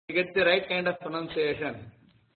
get the right kind of pronunciation.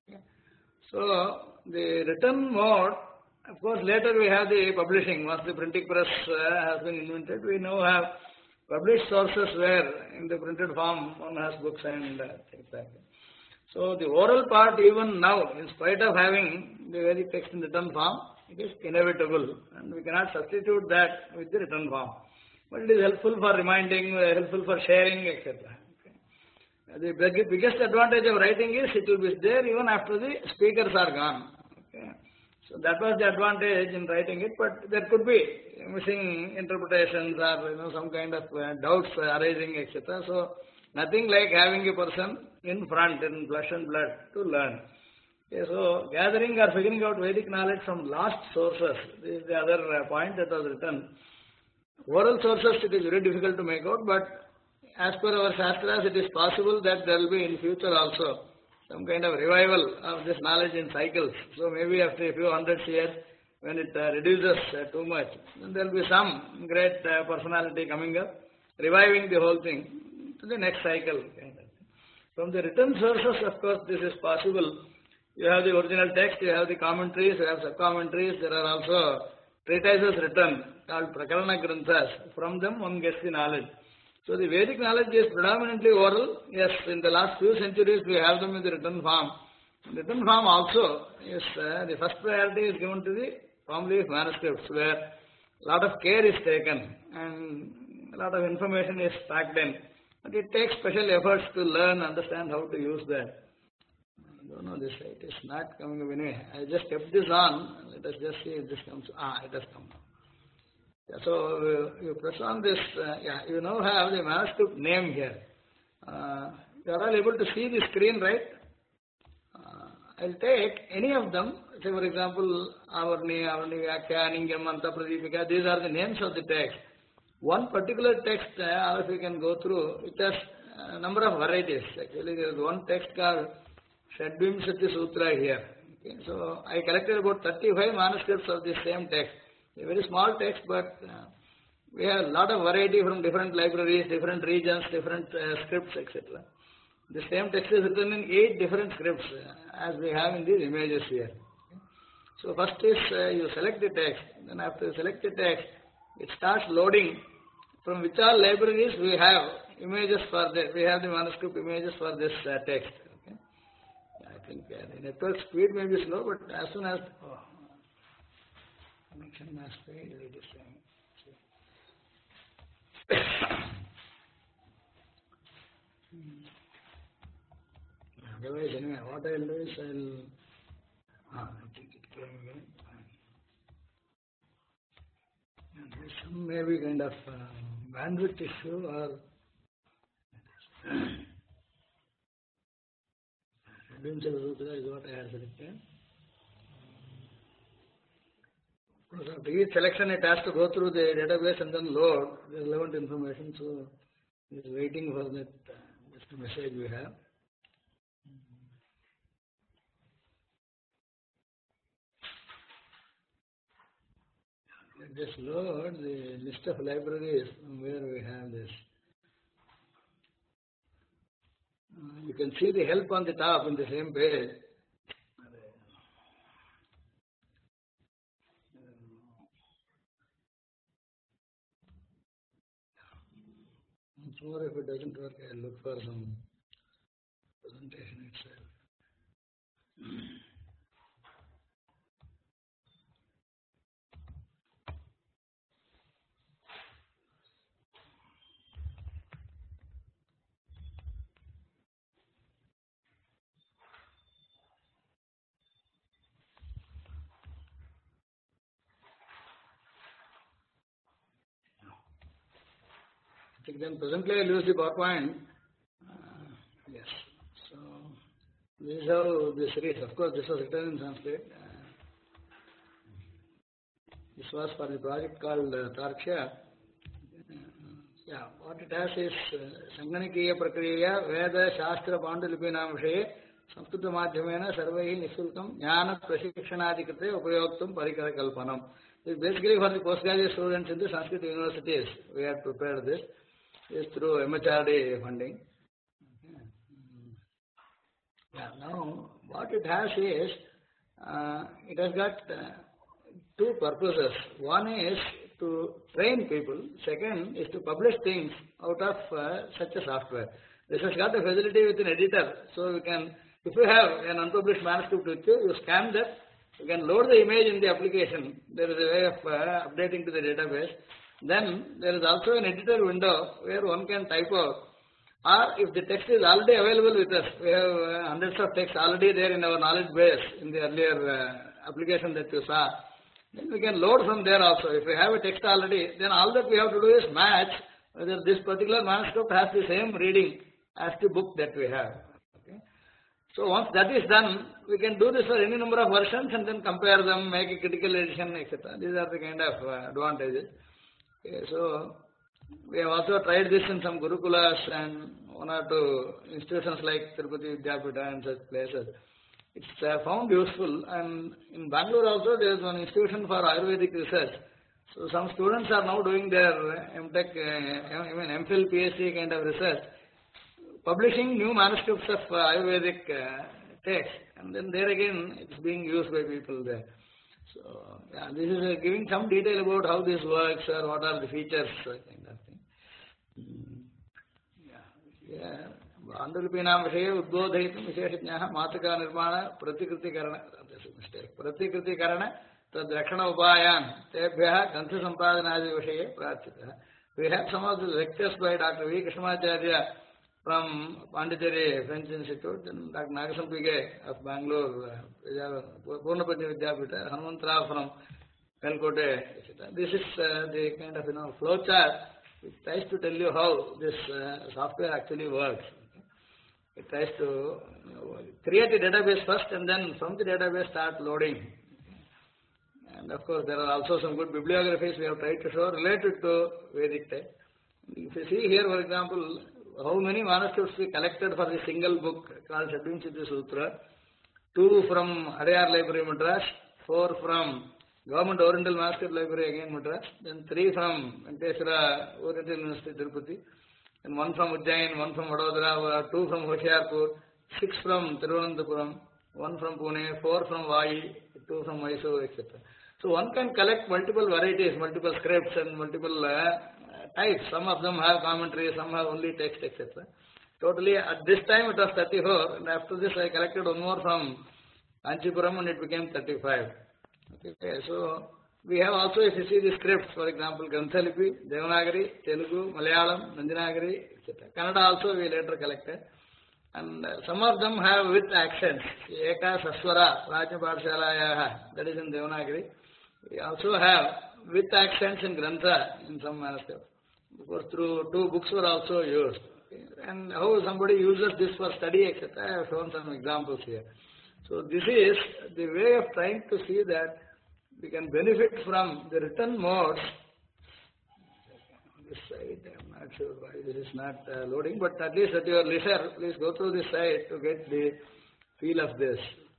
So the written mode, of course, later we have the publishing. Once the printing press has been invented, we now have published sources where in the printed form one has books and things like that. So the oral part, even now, in spite of having the Vedic text in written form, it is inevitable, and we cannot substitute that with the written form. But it is helpful for reminding, helpful for sharing, etc. The biggest advantage of writing is it will be there even after the speakers are gone. Okay. So that was the advantage in writing it, but there could be missing interpretations or some kind of doubts arising, etc. So nothing like having a person in front, in flesh and blood, to learn. Okay, so gathering or figuring out Vedic knowledge from lost sources, this is the other point that was written. Oral sources, it is very difficult to make out, but as per our Shastras, it is possible that there will be in future also some kind of revival of this knowledge in cycles. So maybe after a few hundred years, when it reduces too much, then there will be some great personality coming up, reviving the whole thing to the next cycle. From the written sources, of course, this is possible. You have the original text, you have the commentaries, you have sub-commentaries, there are also treatises written called Prakarana Granthas. From them one gets the knowledge. So the Vedic knowledge is predominantly oral. Yes, in the last few centuries we have them in the written form. In written form also, yes, the first priority is given to the palm leaf manuscripts where a lot of care is taken and a lot of information is packed in. But it takes special efforts to learn, understand how to use that. I don't know this, it is not coming up anyway. I just kept this on. Let us just see if this comes. It has come now. Yeah, so you press on this, you now have the manuscript name here. You are all able to see the screen, right? I'll take any of them. Say, for example, Avarni, Vyakya, Ningam, Anta Pradipika, these are the names of the text. One particular text, all of you can go through, it has a number of varieties. Actually, there is one text called Shadvimsati Sutra here. Okay, so I collected about 35 manuscripts of the same text. A very small text, but we have a lot of variety from different libraries, different regions, different scripts, etc. The same text is written in 8 different scripts, as we have in these images here. So first is you select the text. Then after you select the text, it starts loading from which all libraries we have images for that. We have the manuscript images for this text. Okay? I think the network speed may be slow, but as soon as connection has failed, it is saying. Otherwise, anyway, what I will do is I think it came again. There is some maybe kind of bandwidth issue or Sutra is what I have selected. Because after each selection, it has to go through the database and then load the relevant information. So it is waiting for that just message we have. Let us load the list of libraries from where we have this. You can see the help on the top in the same page. Once more, if it doesn't work, I'll look for some presentation itself. I think then presently I'll use the PowerPoint. Yes. So this is how the series, of course, this was written in Sanskrit. This was for the project called Tarksha. What it has is Sanganikiya Prakriya Veda Shastra Pandulipinam Vishaye Samskrita Madhyamena Sarvaihi Nisulkam Jnana Prashikshanadikrite Upayoktam Parikara Kalpanam. This is basically for the postgraduate students in the Sanskrit universities. We have prepared this. Is through MHRD funding. Yeah, now what it has is, it has got two purposes. One is to train people. Second is to publish things out of such a software. This has got a facility with an editor, so you can, if you have an unpublished manuscript with you, you scan that, you can load the image in the application. There is a way of updating to the database. Then there is also an editor window where one can type out, or if the text is already available with us, we have hundreds of texts already there in our knowledge base in the earlier application that you saw, then we can load from there also. If we have a text already, then all that we have to do is match whether this particular manuscript has the same reading as the book that we have. Okay? So once that is done, we can do this for any number of versions and then compare them, make a critical edition, etc. These are the kind of advantages. Okay, so we have also tried this in some Gurukulas and one or two institutions like Tirupati Vidyapita and such places. It's found useful, and in Bangalore also there is one institution for Ayurvedic research. So some students are now doing their MTech, MPhil, PhD kind of research, publishing new manuscripts of Ayurvedic text, and then there again it's being used by people there. So yeah, this is giving some detail about how this works or what are the features, kind of thing. Yeah. पाण्डुलिपीनां विषये उद्बोधयितुं विशेषज्ञाः मातृका निर्माण प्रतिकृतिकरण तद्रक्षण उपायान् तेभ्यः ग्रन्थसम्पादनादि विषये प्रार्थितः. We have some of the lectures by Dr. V. Krishnamacharya from Pondicherry French Institute, and Dr. Nagasampige of Bangalore, Purnapati Vidyapita, Hanumantrao from Kalkote, etc. This is the kind of flow chart. It tries to tell you how this software actually works. It tries to create a database first, and then from the database start loading. And of course, there are also some good bibliographies we have tried to show related to Vedic text. If you see here, for example, how many manuscripts we collected for the single book called Shadvinshiti Sutra, 2 from Adyar Library Madras, 4 from Government Oriental Manuscript Library again Madras, then 3 from Venkateswara Oriental University Tirupati, and 1 from Ujjain, 1 from Vadodara, 2 from Hoshiarpur, 6 from Thiruvananthapuram, 1 from Pune, 4 from Vai, 2 from Mysore, etc. So one can collect multiple varieties, multiple scripts and multiple types. Some of them have commentary, some have only text, etc. Totally at this time it was 34, and after this I collected one more from Kanchipuram and it became 35. Okay, so we have also, if you see the scripts, for example, Granthalipi, Devanagari, Telugu, Malayalam, Nandanagari, etc. Kannada also we later collected. And some of them have with accents. Eka Saswara, Rajya Pathshalayah, that is in Devanagari. We also have with accents in Grantha in some manuscripts. Of course, through 2 books were also used. Okay. And how somebody uses this for study, etc. I have shown some examples here. So this is the way of trying to see that we can benefit from the written modes. This site, I'm not sure why this is not loading, but at least at your leisure, please go through this site to get the feel of this.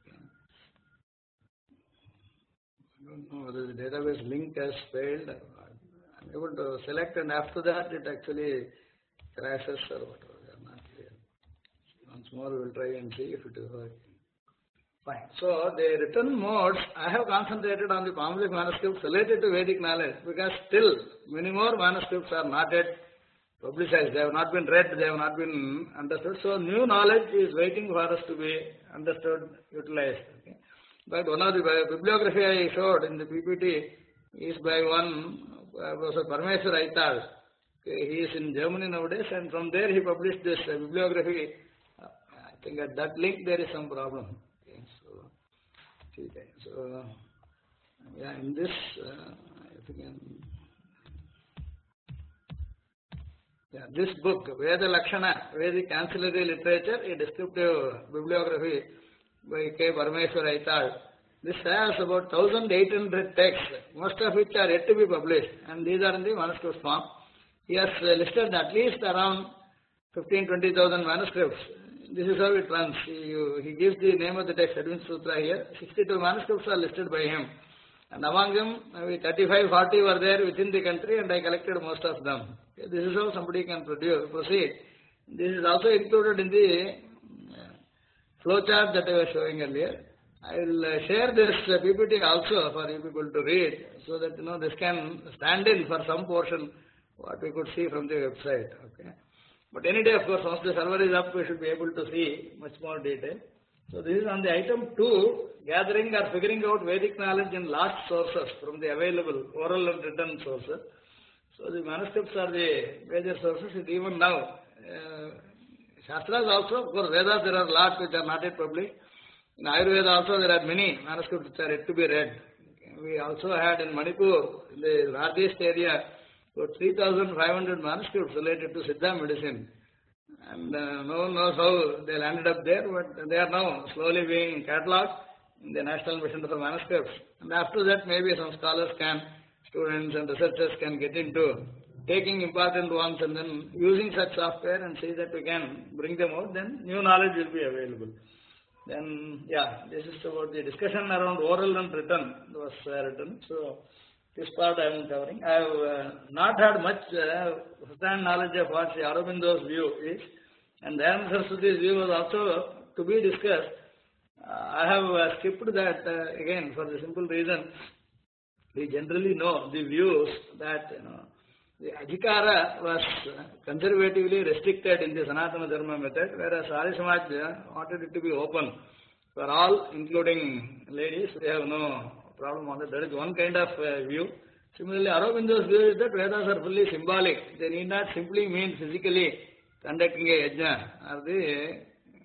I don't know whether the database link has failed. I'm able to select, and after that it actually crashes or whatever. They are not clear. Once more we will try and see if it is working. Fine. So the written modes, I have concentrated on the Palmolic manuscripts related to Vedic knowledge, because still many more manuscripts are not yet publicized. They have not been read, they have not been understood. So new knowledge is waiting for us to be understood, utilized. Okay. But one of the bibliography I showed in the PPT is by one Professor Parmeshwar Aital. Okay. He is in Germany nowadays, and from there he published this bibliography. I think at that link there is some problem. So, yeah, in this, if you can, this book, Veda Lakshana, Vedic Ancillary Literature, a descriptive bibliography by K. Parmeshwar Aital. This has about 1,800 texts, most of which are yet to be published, and these are in the manuscript form. He has listed at least around 15,000-20,000 manuscripts. This is how it runs. He gives the name of the text, Shadvinshiti Sutra here. 62 manuscripts are listed by him. And among them, maybe 35-40 were there within the country, and I collected most of them. Okay, this is how somebody can proceed. This is also included in the flowchart that I was showing earlier. I will share this PPT also for you people to read, so that this can stand in for some portion what we could see from the website. Okay, but any day, of course, once the server is up, we should be able to see much more detail. So this is on the item 2, gathering or figuring out Vedic knowledge in lost sources from the available oral and written sources. So the manuscripts are the major sources. Even now, Shastras also, of course, Vedas there are lots which are not yet published. In Ayurveda also there are many manuscripts which are yet to be read. We also had in Manipur, in the northeast area, about 3,500 manuscripts related to Siddha medicine. And no one knows how they landed up there, but they are now slowly being catalogued in the National Mission for Manuscripts. And after that, maybe some scholars can, students and researchers can get into taking important ones and then using such software and see that we can bring them out, then new knowledge will be available. Then, yeah, this is about the discussion around oral and written was written. So, this part I am covering. I have not had much first-hand knowledge of what Sri Aurobindo's view is, and Dayananda Saraswati's view was also to be discussed. I have skipped that again for the simple reason we generally know the views that the Adhikara was conservatively restricted in the Sanatana Dharma method, whereas Arya Samaj wanted it to be open for all, including ladies. They have no problem on that. That is one kind of view. Similarly, Aurobindo's view is that Vedas are fully symbolic. They need not simply mean physically conducting a yajna or the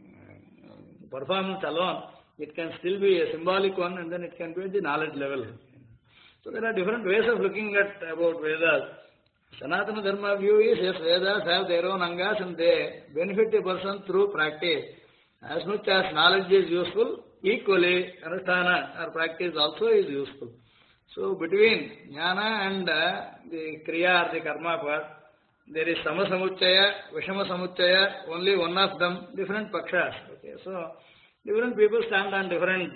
performance alone. It can still be a symbolic one, and then it can be at the knowledge level. So there are different ways of looking at about Vedas. Sanatana Dharma view is, yes, Vedas have their own angas and they benefit a person through practice. As much as knowledge is useful, equally Anusthana or practice also is useful. So between Jnana and the Kriya or the Karma part, there is Sama Samuchaya, Vishama Samuchaya, only one of them, different Pakshas. Okay, so different people stand on different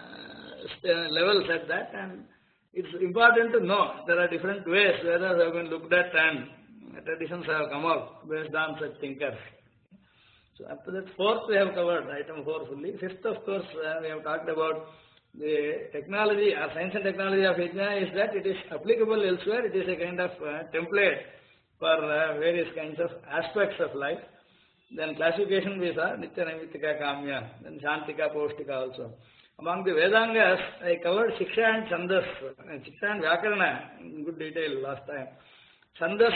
levels at that, and it's important to know there are different ways Vedas have been looked at and traditions have come out based on such thinkers. So up to that, 4th we have covered, item 4 fully. 5th, of course, we have talked about the technology or science and technology of Yajna is that it is applicable elsewhere. It is a kind of template for various kinds of aspects of life. Then classification we saw, Nitya Naimittika Kamya, then Shantika Paustika also. Among the Vedangas, I covered Shiksha and Chandas, Shiksha and Vyakarana in good detail last time. Chandas,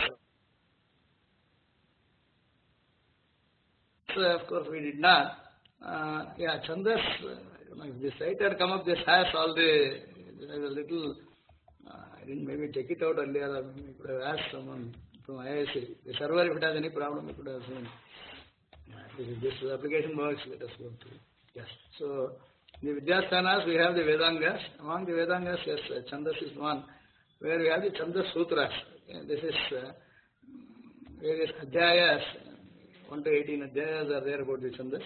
of course, we did not. Chandas, if this site had come up, this has all the, there is a little, I didn't maybe check it out earlier, or maybe could have asked someone from IIC. The server, if it has any problem, we could have seen. This application works, let us go through. Yes. So, the Vidyasthanas, we have the Vedangas. Among the Vedangas, yes, Chandas is one, where we have the Chandas Sutras. This is various Adhyayas, 1 to 18 Adhyayas are there about the Chandas.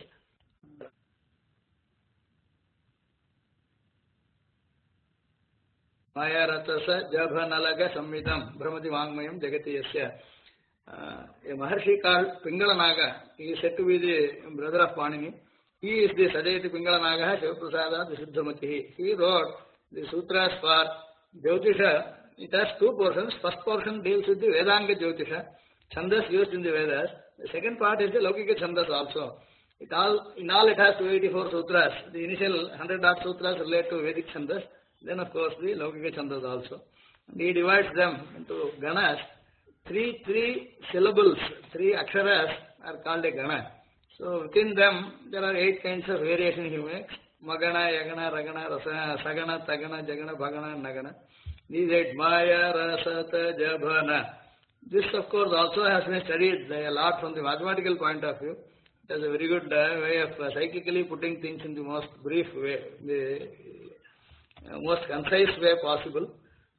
Maya Ratasa Jabhanalaga Sammitam Brahmati Vangmayam Jagati Yasya. A Maharshi called Pingalanaga, he is said to be the brother of Panini. He is the Sajayati Pingalanaga Shivaprasada Visuddhamati. He wrote the sutras for Jyotisha. It has 2 portions. First portion deals with the Vedanga Jyotisha, Chandas used in the Vedas. The second part is the Laukika Chandas also. In all it has 284 sutras. The initial 100 odd sutras relate to Vedic Chandas. Then of course the Laukika Chandas also. And he divides them into Ganas. Three syllables, 3 aksharas are called a Gana. So within them there are 8 kinds of variation he makes. Magana, Yagana, Ragana, Rasa, Sagana, Tagana, Jagana, Bhagana, and Nagana. These 8, Maya, Rasata, Jabhana. This of course also has been studied a lot from the mathematical point of view. It has a very good way of psychically putting things in the most brief way, the most concise way possible.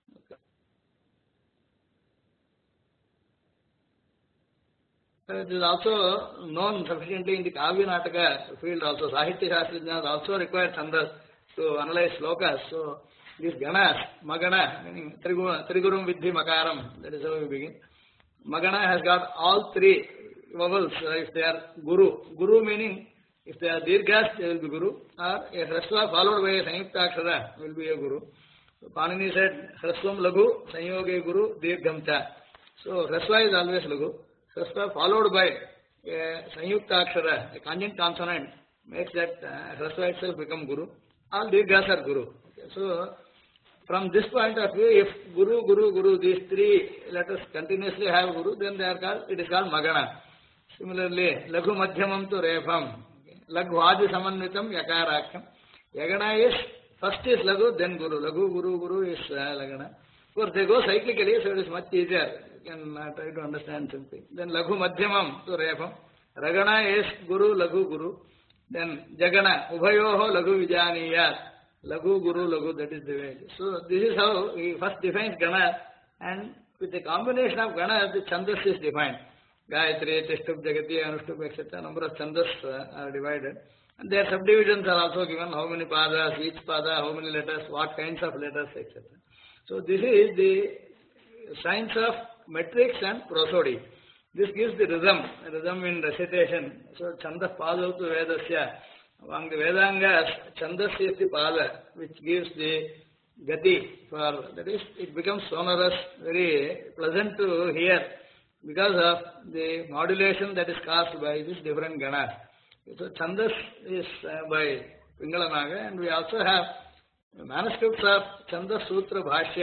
It is also known sufficiently in the Kavya Nataka field also. Sahitya Shastrajnas also require Chandas to analyze slokas. So these Ganas, Magana, meaning Trigurum Vidhi Makaram, that is how we begin. Magana has got all 3 vowels if they are Guru. Guru meaning If they are dirghas, they will be guru, or a hrasva followed by a sanyukta akshara will be a guru. So Panini said, hrasvam lagu, sanyoge guru, dirgham cha. So hrasva is always lagu. Hrasva followed by a sanyukta akshara, a conjunct consonant, makes that hrasva itself become guru. All dirghas are guru. Okay. So from this point of view, if guru, guru, guru, these three letters continuously have guru, then they are called, it is called magana. Similarly, laghu madhyamam to refam. Laghu adi samanvitam yakarakam. Yagana is, first is laghu, then guru. Laghu, guru, guru is lagana. Of course, they go cyclically, so it is much easier. You can try to understand something. Then laghu madhyamam to refam. Ragana is guru, laghu, guru. Then jagana, ubhayoho laghu vijaniyat. Laghu, guru, laghu, that is the way. So this is how he first defines gana, and with the combination of gana, the chandas is defined. Gayatri, Tishtup, Jagati, Anushtup, etc. Number of chandas are divided. And their subdivisions are also given, how many padas, each pada, how many letters, what kinds of letters, etc. So this is the science of metrics and prosody. This gives the rhythm in recitation. So chandas pada to vedasya. Among the Vedangas, chandas is the pada, which gives the gati for, that is, it becomes sonorous, very pleasant to hear because of the modulation that is caused by these different ganas. So chandas is by Pingala Naga, and we also have manuscripts of Chandas Sutra Bhashya.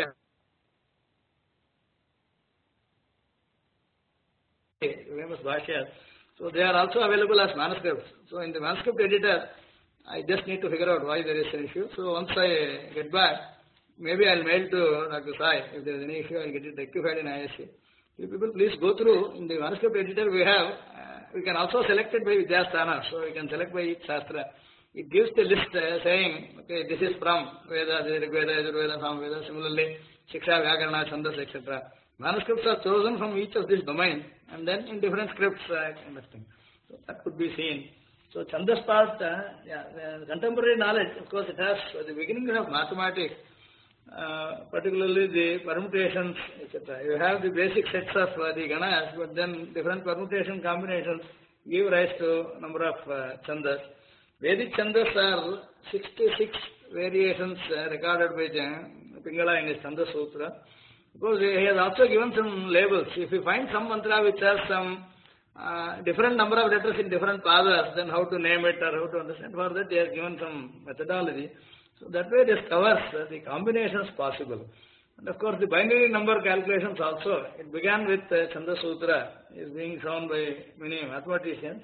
Famous Bhashya. So they are also available as manuscripts. So in the manuscript editor, I just need to figure out why there is an issue. So once I get back, maybe I'll mail to Dr. Sai. If there is any issue, I'll get it rectified in ISC. You people please go through. In the manuscript editor we have, we can also select it by Vidyasthana. So we can select by each Shastra. It gives the list saying, okay, this is from Veda, Rigveda, Yajurveda, Samveda, similarly, Shiksha, Vyakarana, Chandas, etc. Manuscripts are chosen from each of these domains and then in different scripts kind of thing. So that could be seen. So Chandas part, contemporary knowledge, of course it has the beginning of mathematics, particularly the permutations, etc. You have the basic sets of the ganas, but then different permutation combinations give rise to number of chandas. Vedic chandas are 66 variations recorded by Pingala in his Chandas Sutra. Because he has also given some labels. If you find some mantra which has some different number of letters in different padas, then how to name it or how to understand. For that, he has given some methodology. So that way, this covers the combinations possible. And of course, the binary number calculations also. It began with Chandas Sutra, is being shown by many mathematicians.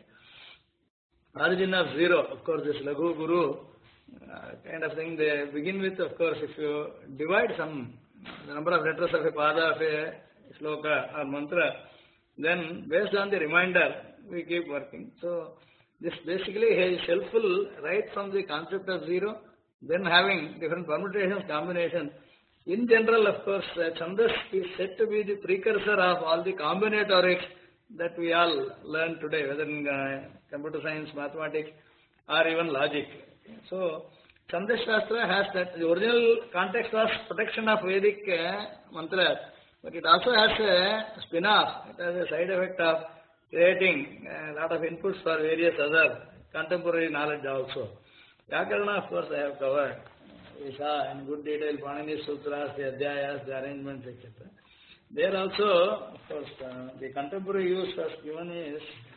Origin of zero, of course, this Laghu Guru kind of thing. They begin with, of course, if you divide the number of letters of a pada of a sloka or mantra, then based on the remainder, we keep working. So this basically is helpful right from the concept of zero, then having different permutations, combinations. In general, of course, Chandas is said to be the precursor of all the combinatorics that we all learn today, whether in computer science, mathematics, or even logic. So Chandas Shastra has that. The original context was protection of Vedic mantras, but it also has a spin-off. It has a side effect of creating a lot of inputs for various other contemporary knowledge also. Vyakarana, of course, I have covered. We saw in good detail Panini Sutras, the Adhyayas, the arrangements, etc. There also, of course, the contemporary use was given is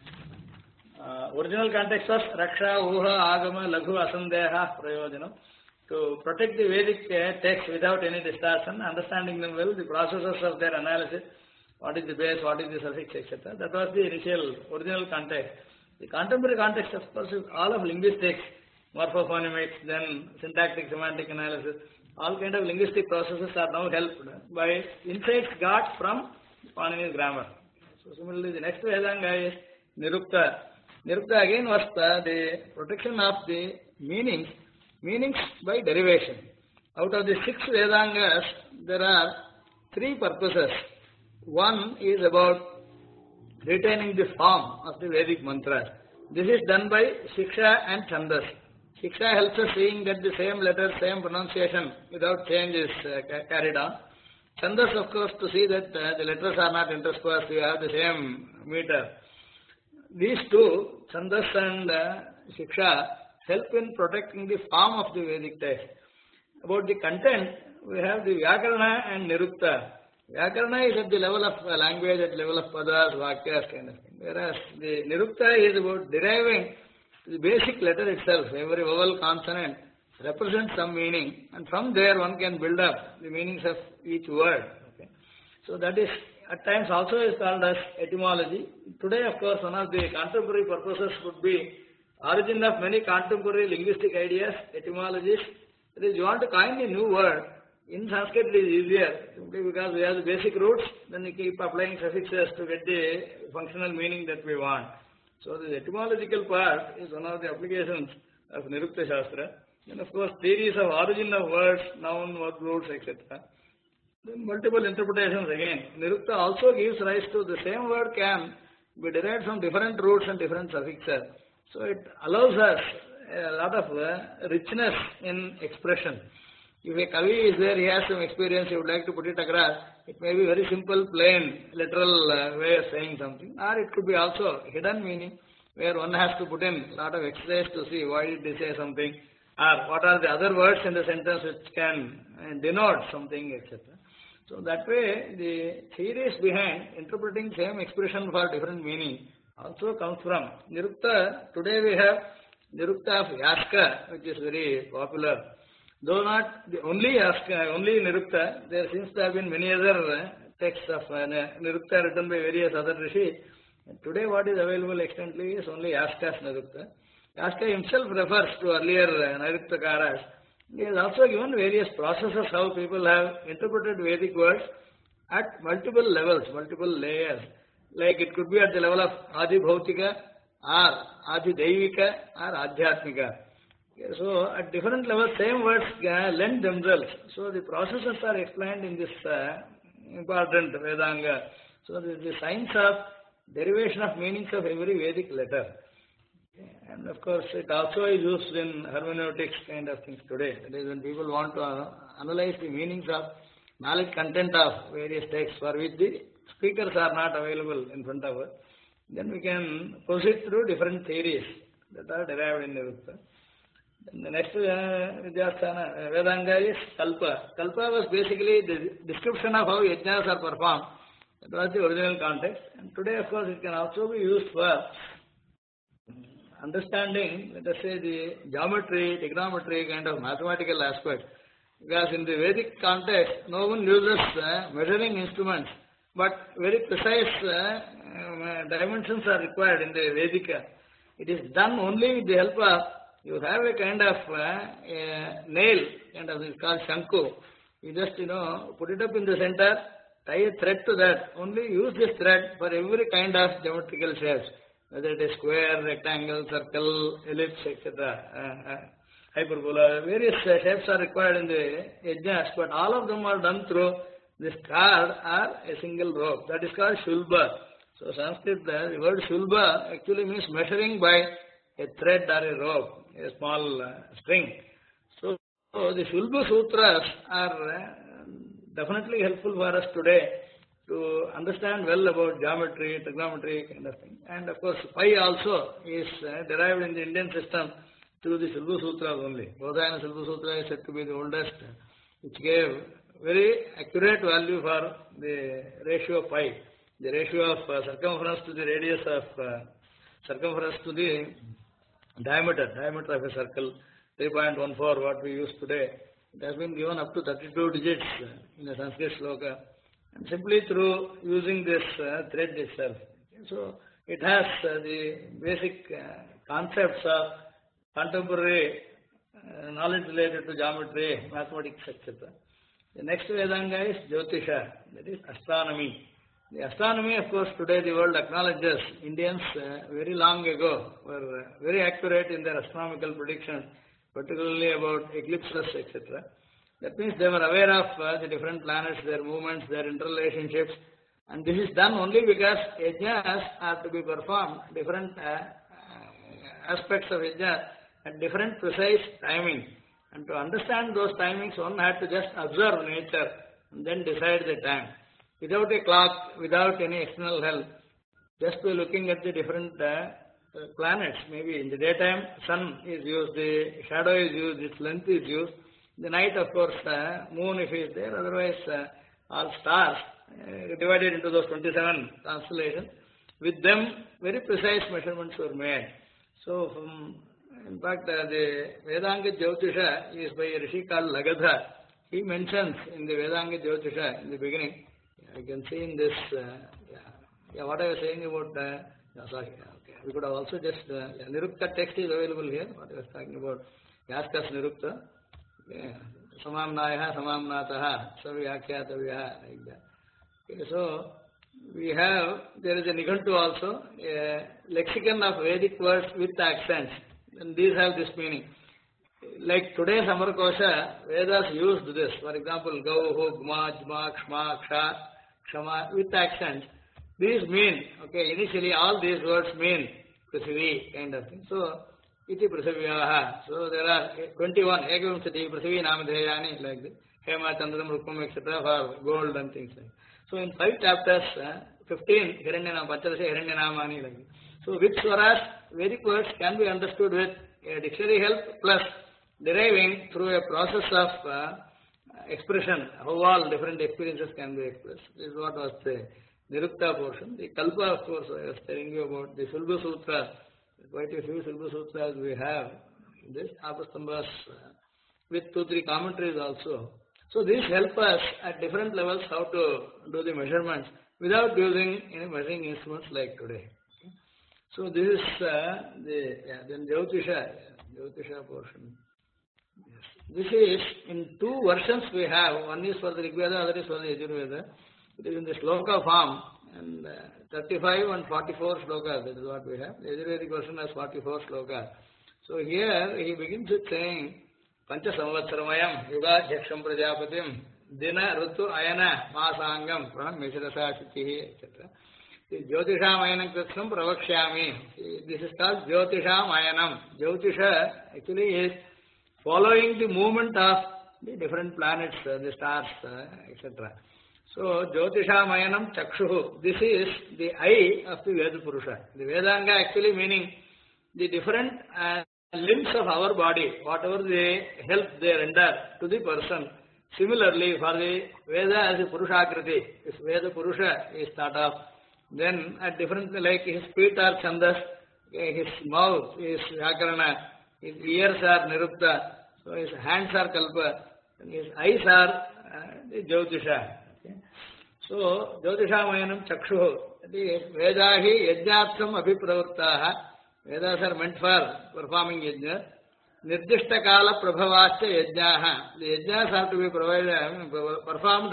original context was Raksha, Uha, Agama, Laghu, Asandeha, Prayojanam. To protect the Vedic text without any distortion, understanding them well, the processes of their analysis, what is the base, what is the suffix, etc. That was the initial, original context. The contemporary context, of course, is all of linguistics, morphophonemics, then syntactic, semantic analysis. All kind of linguistic processes are now helped by insights got from Panini's grammar. So similarly, the next Vedanga is Nirukta. Nirukta again was the protection of the meanings by derivation. Out of the 6 Vedangas, there are 3 purposes. One is about retaining the form of the Vedic mantras. This is done by Shiksha and Chandas. Shiksha helps us seeing that the same letter, same pronunciation without change is carried on. Chandas, of course, to see that the letters are not interspersed, you have the same meter. These two, Chandas and Shiksha help in protecting the form of the Vedic text. About the content, we have the Vyakarana and Nirukta. Vyakarana is at the level of language, at the level of padas, vakyas kind of thing. Whereas the Nirukta is about deriving the basic letter itself. Every vowel consonant represents some meaning, and from there one can build up the meanings of each word. Okay. So that is at times also is called as etymology. Today, of course, one of the contemporary purposes would be origin of many contemporary linguistic ideas, etymologies. That is, you want to coin a new word. In Sanskrit, it is easier simply because we have the basic roots, then we keep applying suffixes to get the functional meaning that we want. So, the etymological part is one of the applications of Nirukta Shastra. Then, of course, theories of origin of words, noun, verb roots, etc. Then, multiple interpretations again. Nirukta also gives rise to the same word can be derived from different roots and different suffixes. So, it allows us a lot of richness in expression. If a Kavi is there, he has some experience, he would like to put it across, it may be very simple, plain, literal way of saying something, or it could be also hidden meaning, where one has to put in a lot of exercise to see why did they say something, or what are the other words in the sentence which can denote something, etc. So that way, the theories behind interpreting same expression for different meaning also comes from Nirukta. Today we have Nirukta of Yaska, which is very popular. Though not the only Yaska, only Nirukta, there seems to have been many other texts of Nirukta written by various other rishis. Today what is available extensively is only Yaska's Nirukta. Yaska himself refers to earlier Nairuktakaras. He has also given various processes how people have interpreted Vedic words at multiple levels, multiple layers. Like it could be at the level of Adi Bhautika or Adi Daivika or Adhyatmika. So at different levels, same words lend themselves. So the processes are explained in this important Vedanga. So the science of derivation of meanings of every Vedic letter. And of course, it also is used in hermeneutics kind of things today. That is when people want to analyze the meanings of knowledge content of various texts for which the speakers are not available in front of us. Then we can proceed through different theories that are derived in Nirukta. The next Vidyasthana Vedanga is Kalpa. Kalpa was basically the description of how yajnas are performed. That was the original context. And today, of course, it can also be used for understanding, let us say, the geometry, trigonometry kind of mathematical aspect. Because in the Vedic context, no one uses measuring instruments, but very precise dimensions are required in the Vedika. It is done only with the help of, you have a kind of nail, kind of, it's called Shanku. You just, put it up in the center, tie a thread to that. Only use this thread for every kind of geometrical shapes, whether it is square, rectangle, circle, ellipse, etc. Hyperbola, various shapes are required in the yajnas, but all of them are done through this card or a single rope. That is called Shulba. So Sanskrit, the word Shulba actually means measuring by a thread or a rope, a small string. So the Shulba Sutras are definitely helpful for us today to understand well about geometry, trigonometry kind of thing. And of course, pi also is derived in the Indian system through the Shulba Sutras only. Bodhayana Shulba Sutra is said to be the oldest, which gave very accurate value for the ratio of pi, the ratio of circumference to the radius of circumference to the diameter of a circle, 3.14 what we use today. It has been given up to 32 digits in a Sanskrit sloka, and simply through using this thread itself. So it has the basic concepts of contemporary knowledge related to geometry, mathematics, etc. The next Vedanga is Jyotisha, that is astronomy. The astronomy, of course, today the world acknowledges Indians very long ago were very accurate in their astronomical predictions, particularly about eclipses, etc. That means they were aware of the different planets, their movements, their interrelationships, and this is done only because yajnas are to be performed, different aspects of yajna at different precise timing. And to understand those timings, one had to just observe nature and then decide the time. Without a clock, without any external help, just by looking at the different planets. Maybe in the daytime, sun is used, the shadow is used, its length is used. The night, of course, moon if it is there. Otherwise, all stars divided into those 27 constellations. With them, very precise measurements were made. So, in fact, the Vedanga Jyotisha is by a rishi called Lagadha. He mentions in the Vedanga Jyotisha in the beginning. I can see in this. What I was saying about. Sorry. Okay. We could have also just. Nirukta text is available here. What I was talking about. Yaskas Nirukta. Samamnaya, Samamnataha, Savyakhyatavya, like that. Okay, so, we have, there is a Nigantu also, a lexicon of Vedic words with accents, and these have this meaning. Like today's Amarkosha, Vedas used this. For example, Gauhu, Gma, Jma, Kshma, Ksha, Kshama, with accents. These mean, okay, initially all these words mean Prithvi kind of thing. So, Iti Prithivyaha. So, there are 21, Ekavamsati, Prithvi Namadheyani, like this. Hema, Chandram, Rukmam, etc. for gold and things like that. So, in 5 chapters, 15, Hiranyanam, Pacharase, Hiranyanamani, like this. So, with Swaras, Vedic words can be understood with a dictionary help plus deriving through a process of expression, how all different experiences can be expressed. This is what was the Nirukta portion. The Kalpa, of course, I was telling you about the Sulbha Sutra. Quite a few Sulbha Sutras we have. This Apastambhas with 2-3 commentaries also. So these help us at different levels how to do the measurements without using any measuring instruments like today. So this is then Jyotisha portion. Yes. This is in 2 versions we have. One is for the Rigveda, other is for the Yajurveda. It is in the shloka form, and 35 and 44 slokas, that is what we have. The Yajurvedic version has 44 slokas. So here he begins with saying, Pancha Samvatsaramayam, Yuga Jaksham Prajapatim, Dina Rutu Ayana, Masangam, Pranam Mishirasa Shutihi, etc. The Jyotisham Ayanam Kritsam Pravakshyami. This is called Jyotisham Ayanam. Jyotisha actually is following the movement of the different planets, the stars, etc. So, Jyotishamayanam Chakshuhu. This is the eye of the Veda Purusha. The Vedanga actually meaning the different limbs of our body, whatever the help they render to the person. Similarly, for the Veda as a Purushakriti, if Veda Purusha is thought of, then at different, like his feet are Chandas, his mouth is Vyakarana, his ears are Nirukta, so his hands are Kalpa, and his eyes are Jyotisha. So, Jyotishamayana Chakshu, Vedahi Yajnatham Abhipravurtaha, Vedas are meant for performing Yajna, Nirdishta Kala Prabhavascha Yajnaha, the Yajnas have to be performed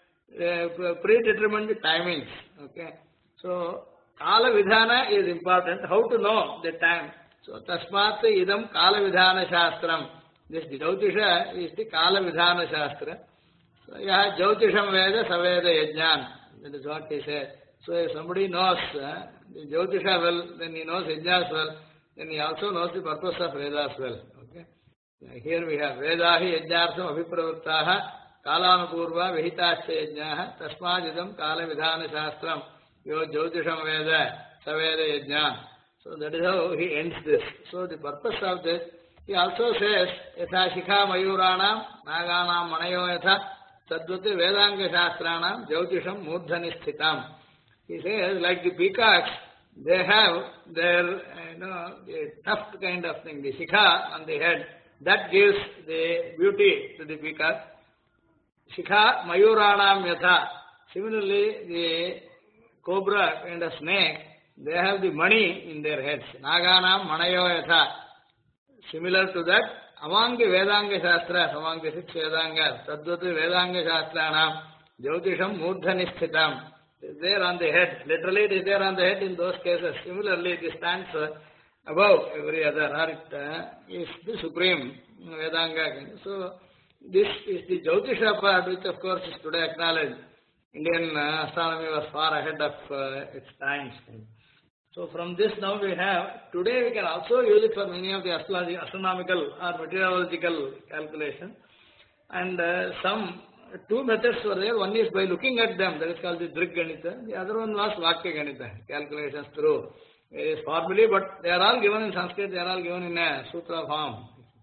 at predetermined timings. Okay. So, Kala Vidhana is important, how to know the time. So, Tasmat Idam Kala Vidhana Shastram, this Jyotisha is the Kala Vidhana Shastra. So, Jyotisham Veda Saveda Yajnan. That is what he said. So, if somebody knows the Jyotisha well, then he knows Yajnas well, then he also knows the purpose of Vedas well. Okay. Here we have Vedahi Yajnartham Abhipravurtaha Kalanupurva Vihitascha Yajnaha Tasmadidam Kala Vidhana Shastram Yo Jyotisham Veda Saveda Yajnan. So, that is how he ends this. So, the purpose of this, he also says, Yatha Shikha Mayuranam Naganam Manayo Yatha Tadvati Vedanga Shastranam Jyotisham Murdhani Sthitam. He says, like the peacocks, they have their, the tuft kind of thing, the shikha on the head, that gives the beauty to the peacock. Shikha Mayuranam Yatha. Similarly, the cobra kind of snake, they have the mani in their heads. Naganam Manayo Yatha. Similar to that, among the Vedanga Shastras, among the 6 Vedangas, Tadvati Vedanga Shastranam, Jyotisham Murdhani Sthitam, is there on the head. Literally it is there on the head in those cases. Similarly, it stands above every other, or it is the supreme Vedanga. So, this is the Jyotisha part, which of course is today acknowledged. Indian astronomy was far ahead of its times. So from this now we have, today we can also use it for many of the astronomical or meteorological calculations. And some 2 methods were there. One is by looking at them, that is called the Drig Ganita. The other one was Vakya Ganita, calculations through various formulae, but they are all given in Sanskrit, they are all given in a sutra form.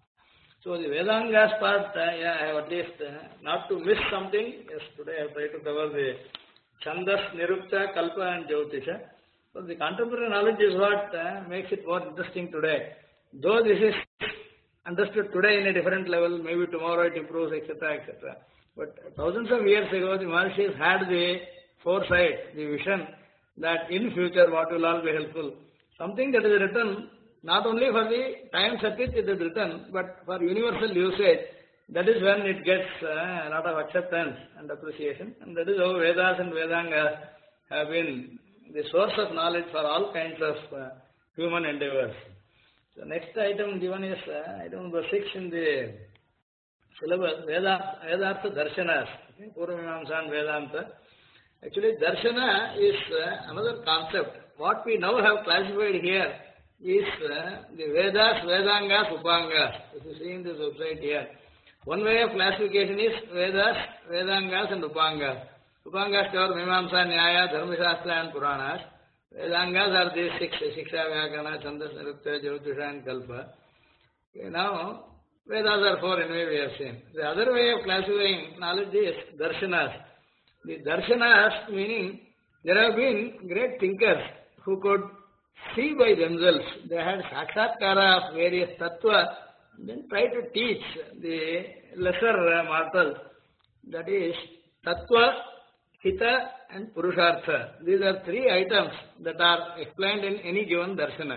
So the Vedangas part, yeah, I have at least, not to miss something, yes, today I have tried to cover the Chandas, Nirukta, Kalpa and Jyotisha. So the contemporary knowledge is what makes it more interesting today. Though this is understood today in a different level, maybe tomorrow it improves, etc., etc. But thousands of years ago, the Maharishis had the foresight, the vision that in future what will all be helpful. Something that is written not only for the times at which it is written, but for universal usage. That is when it gets a lot of acceptance and appreciation. And that is how Vedas and Vedangas have been the source of knowledge for all kinds of human endeavors. The next item given is item number 6 in the syllabus, Vedartha Darshanas, Purvamamsa and Vedanta. Actually, Darshana is another concept. What we now have classified here is the Vedas, Vedangas, Upangas. If you see in this website here, one way of classification is Vedas, Vedangas and Upangas. Upangas cover Mimamsa, Nyaya, Dharmashastra and Puranas. Vedangas are these 6, Shiksha, Vyakana, Chandas, Nirukta, Jyotisha and Kalpa. Okay, now, Vedas are 4 anyway we have seen. The other way of classifying knowledge is Darshanas. The Darshanas meaning there have been great thinkers who could see by themselves. They had Sakshatkara of various tattva, then try to teach the lesser mortals. That is Tattva, Hita and Purushartha. These are 3 items that are explained in any given darshana.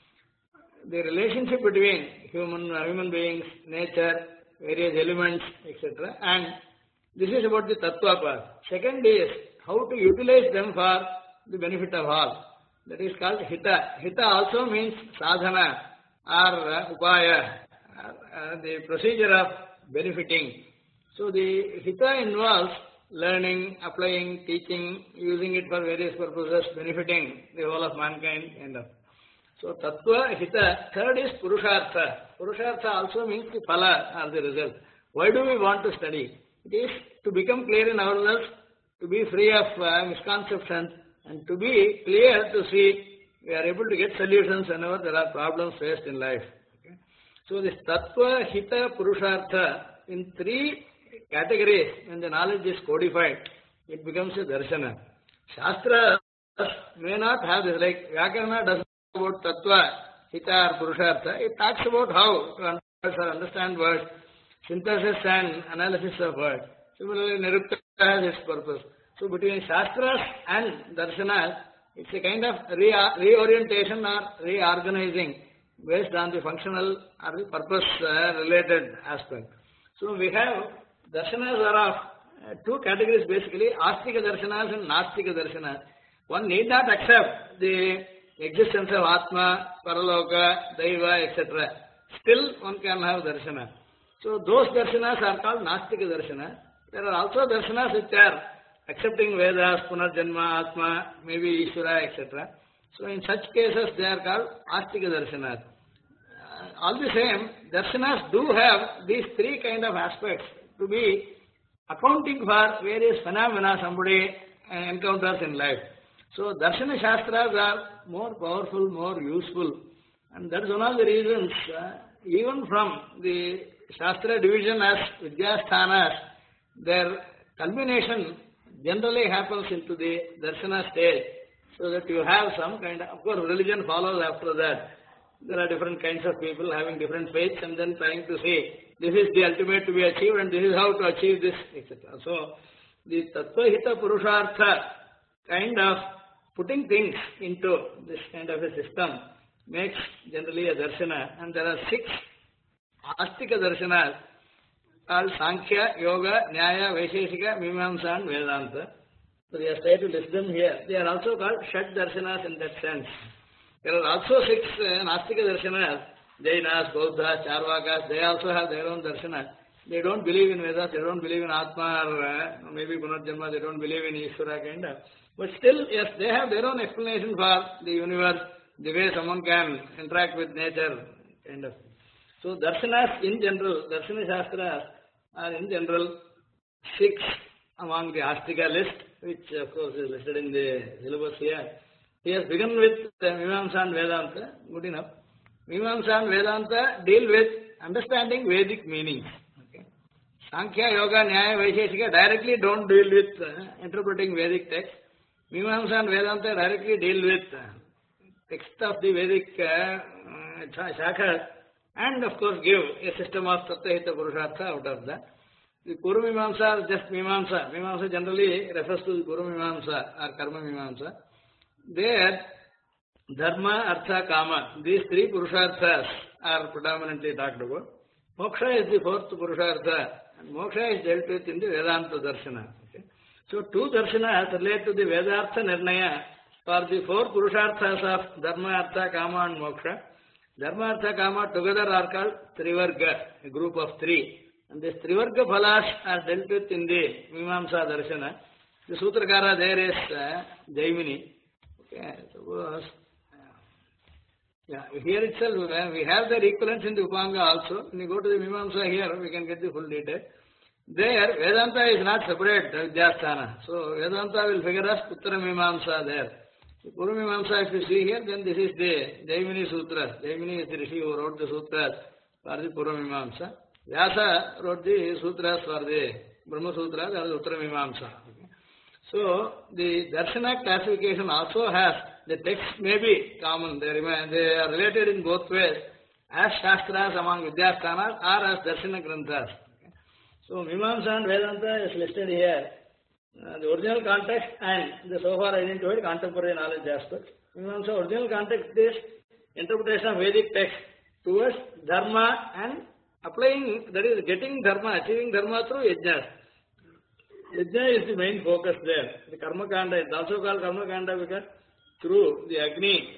The relationship between human beings, nature, various elements, etc. And this is about the Tattva part. Second is how to utilize them for the benefit of all. That is called Hita. Hita also means sadhana or upaya, the procedure of benefiting. So the Hita involves learning, applying, teaching, using it for various purposes, benefiting the whole of mankind. So Tattva, Hita. Third is Purushartha. Purushartha also means the phala or the result. Why do we want to study? It is to become clear in ourselves, to be free of misconceptions, and to be clear to see we are able to get solutions whenever there are problems faced in life. Okay? So this Tattva, Hita, Purushartha, in 3 categories, when the knowledge is codified, it becomes a darshana. Shastra may not have this, like Vyakarana does not about Tattva, Hita or Purushartha. It talks about how to understand words, synthesis and analysis of words. Similarly, Nirukta has its purpose. So between Shastras and Darshanas, it's a kind of reorientation or reorganizing based on the functional or the purpose related aspect. So we have Darshanas are of 2 categories basically, Astika Darshanas and Nastika Darshanas. One need not accept the existence of Atma, Paraloka, Daiva, etc. Still one can have Darshana. So those Darshanas are called Nastika Darshana. There are also Darshanas which are accepting Vedas, Punarjanma, Atma, maybe Ishvara, etc. So in such cases they are called Astika Darshanas. All the same, Darshanas do have these 3 kind of aspects to be accounting for various phenomena somebody encounters in life. So Darshana Shastras are more powerful, more useful, and that is one of the reasons even from the Shastra division as Vidyasthanas, their culmination generally happens into the Darshana stage, so that you have some kind of course, religion follows after that. There are different kinds of people having different faiths and then trying to say, this is the ultimate to be achieved and this is how to achieve this, etc. So, the Tattva Hita Purushartha kind of putting things into this kind of a system makes generally a Darshana, and there are 6 Astika Darshanas called Sankhya, Yoga, Nyaya, Vaisheshika, Mimamsa and Vedanta. So we have tried to list them here. They are also called Shat Darshanas in that sense. There are also 6 Nastika Darshanas, Jainas, Bauddhas, Charvakas, they also have their own Darshanas. They don't believe in Vedas, they don't believe in Atma or maybe Punarjanma, they don't believe in Ishvara kind of. But still, yes, they have their own explanation for the universe, the way someone can interact with nature kind of. So Darshanas in general, Darshana Shastras are in general 6 among the Astika list, which of course is listed in the syllabus here. He has begun with Mimamsa and Vedanta, good enough. Mimamsa and Vedanta deal with understanding Vedic meanings. Okay. Sankhya, Yoga, Nyaya, Vaisheshika directly don't deal with interpreting Vedic text. Mimamsa and Vedanta directly deal with text of the Vedic Shakha and of course give a system of Tattva Purushartha out of that. The Purva Mimamsa is just Mimamsa. Mimamsa generally refers to the Purva Mimamsa or Karma Mimamsa. There, Dharma, Artha, Kama, these three Purusharthas are predominantly talked about. Moksha is the fourth Purushartha, and Moksha is dealt with in the Vedanta Darshana. Okay. So, two Darshanas relate to the Vedartha Nirnaya for the four Purusharthas of Dharma, Artha, Kama and Moksha. Dharma, Artha, Kama together are called Trivarga, a group of three. And these Trivarga Phalas are dealt with in the Mimamsa Darshana. The Sutrakara there is Jaimini. Okay, suppose, here itself we have their equivalents in the Upanga also. When you go to the Mimamsa here, we can get the full detail. There, Vedanta is not separate, Vidyasthana. So, Vedanta will figure us Putra Mimamsa there. The Pura Mimamsa, if you see here, then this is the Jaimini Sutras. Jaimini is the Rishi who wrote the Sutras for the Pura Mimamsa. Vyasa wrote the Sutras for the Brahma Sutras, that is Uttara Mimamsa. Okay. So, the Darshana classification also has, the texts may be common, they are related in both ways, as Shastras among Vidyasthanas or as Darshana Granthas. Okay. So, Mimamsa and Vedanta is listed here. The original context and the so far identified contemporary knowledge aspects. Mimamsa original context is interpretation of Vedic text towards Dharma and applying, that is getting Dharma, achieving Dharma through Yajnas. Yajna is the main focus there. The Karma Kanda is also called Karma Kanda because through the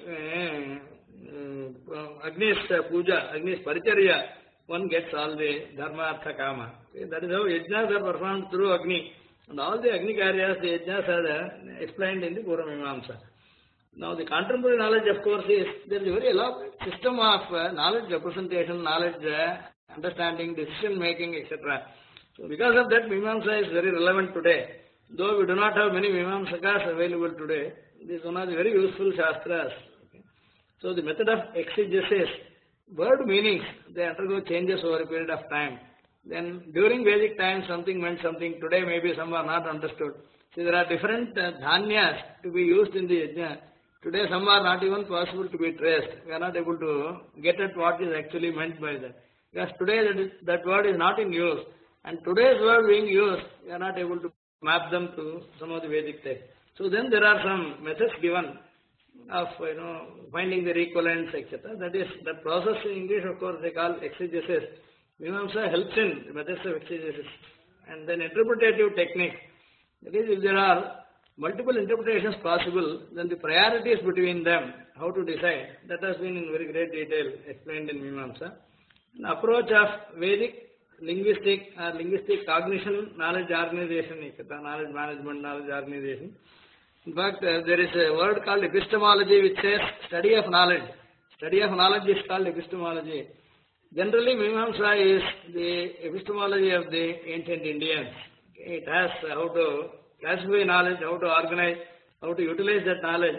Agni's Puja, Agni's Paricharya, one gets all the Dharma, Artha, Kama. Okay, that is how Yajnas are performed through Agni. And all the Agni Karyas, the Yajnas are explained in the Pura Mimamsa. Now the contemporary knowledge, of course, is there is a very elaborate system of knowledge representation, knowledge understanding, decision making, etc. So because of that, Mimamsa is very relevant today. Though we do not have many Mimamsakas available today, this is one of the very useful Shastras. Okay. So the method of exegesis, word meanings, they undergo changes over a period of time. Then during Vedic times, something meant something. Today, maybe some are not understood. See, there are different dhanyas to be used in the yajna. Today, some are not even possible to be traced. We are not able to get at what is actually meant by that. Because today, that word is not in use. And today's word being used, we are not able to map them to some of the Vedic text. So then there are some methods given of, finding their equivalents, etc. That is, that process in English, of course, they call exegesis. Mimamsa helps in the methods of exegesis. And then interpretative technique. That is, if there are multiple interpretations possible, then the priorities between them, how to decide, that has been in very great detail explained in Mimamsa. An approach of Vedic linguistic cognition, knowledge organization, etc., knowledge management, knowledge organization. In fact, there is a word called epistemology which says study of knowledge. Study of knowledge is called epistemology. Generally, Mimamsa is the epistemology of the ancient Indians. It has how to classify knowledge, how to organize, how to utilize that knowledge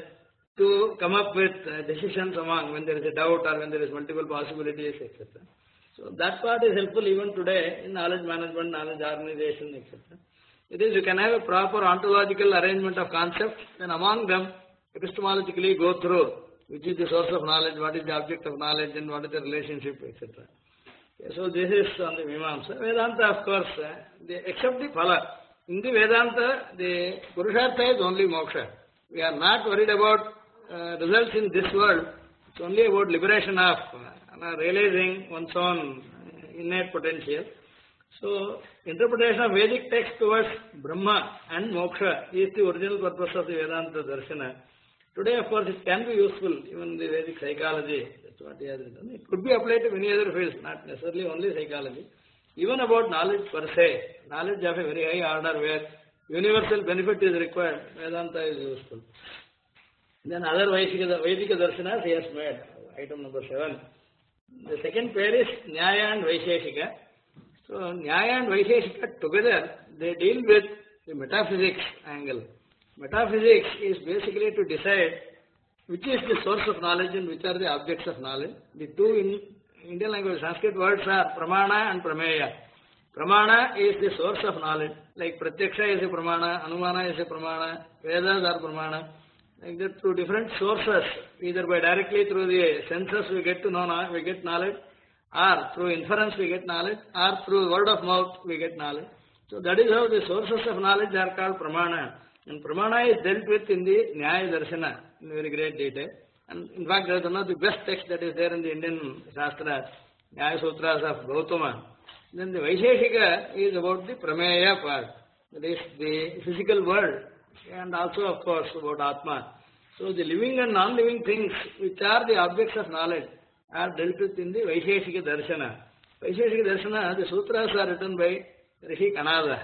to come up with decisions among when there is a doubt or when there is multiple possibilities, etc. So that part is helpful even today in knowledge management, knowledge organization, etc. It is, you can have a proper ontological arrangement of concepts, then among them epistemologically go through which is the source of knowledge, what is the object of knowledge, and what is the relationship, etc. Okay, so this is on the Mimamsa. Vedanta, of course, except the Phala. In the Vedanta, the Purushartha is only moksha. We are not worried about results in this world. It's only about liberation of realizing one's own innate potential. So, interpretation of Vedic text towards Brahma and moksha is the original purpose of the Vedanta Darshana. Today, of course, it can be useful, even the Vedic psychology, that's what he has written. It could be applied to many other fields, not necessarily only psychology. Even about knowledge per se, knowledge of a very high order where universal benefit is required, Vedanta is useful. Then other Vedika Darshanas he has made, item number 7. The second pair is Nyaya and Vaisheshika. So, Nyaya and Vaisheshika together, they deal with the metaphysics angle. Metaphysics is basically to decide which is the source of knowledge and which are the objects of knowledge. The two in Indian language Sanskrit words are pramana and prameya. Pramana is the source of knowledge, like pratyaksha is a pramana, anumana is a pramana, Vedas are pramana. Like that, through different sources, either by directly through the senses we get to know, we get knowledge, or through inference we get knowledge, or through word of mouth we get knowledge. So that is how the sources of knowledge are called pramana. And pramana is dealt with in the Nyaya Darshana in very great detail. And in fact, there is one of the best text that is there in the Indian Shastras, Nyaya Sutras of Gautama. Then the Vaisheshika is about the prameya part, that is the physical world, and also of course about Atma. So the living and non-living things which are the objects of knowledge are dealt with in the Vaisheshika Darshana. Vaisheshika Darshana, the sutras are written by Rishi Kanada.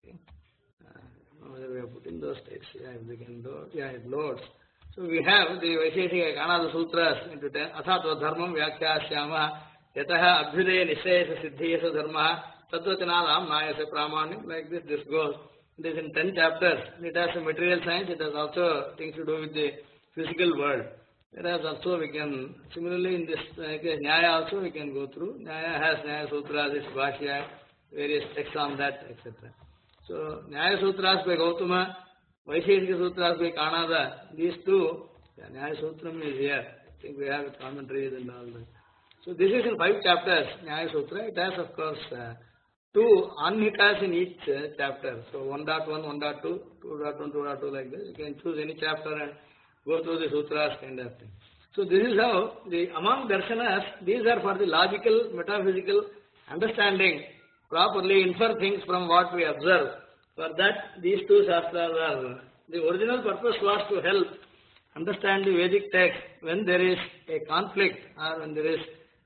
Whether we have put in those texts, we can do, it loads. So we have the Vaisheshika Kanada Sutras into 10. Athatva dharmam vyakhyāsyāma yataha abhyudaya nishayasa siddhiyasa dharma tadvatinādāṁ nāyasa pramānyam. Like this goes. It is in 10 chapters. It has a material science. It has also things to do with the physical world. Whereas also we can, similarly in this Nyaya also we can go through. Nyaya has Nyaya Sutras, its Bhashya, various texts on that, etc. So Nyaya Sutras by Gautama, Vaisheshika Sutras by Kanada, these two, Nyaya Sutram is here. I think we have commentaries and all that. So this is in 5 chapters, Nyaya Sutra. It has of course 2 anhikas in each chapter. So 1.1, 1.2, 2.1, 2.2 like this. You can choose any chapter and go through the sutras kind of thing. So this is how, among darshanas, these are for the logical, metaphysical understanding, properly infer things from what we observe. For that, these 2 shastras are, the original purpose was to help understand the Vedic text when there is a conflict or when there is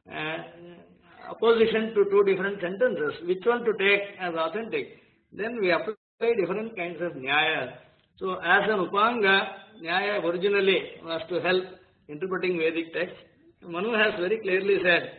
opposition to 2 different sentences, which one to take as authentic. Then we apply different kinds of nyaya. So as an upanga, nyaya originally was to help interpreting Vedic text. Manu has very clearly said,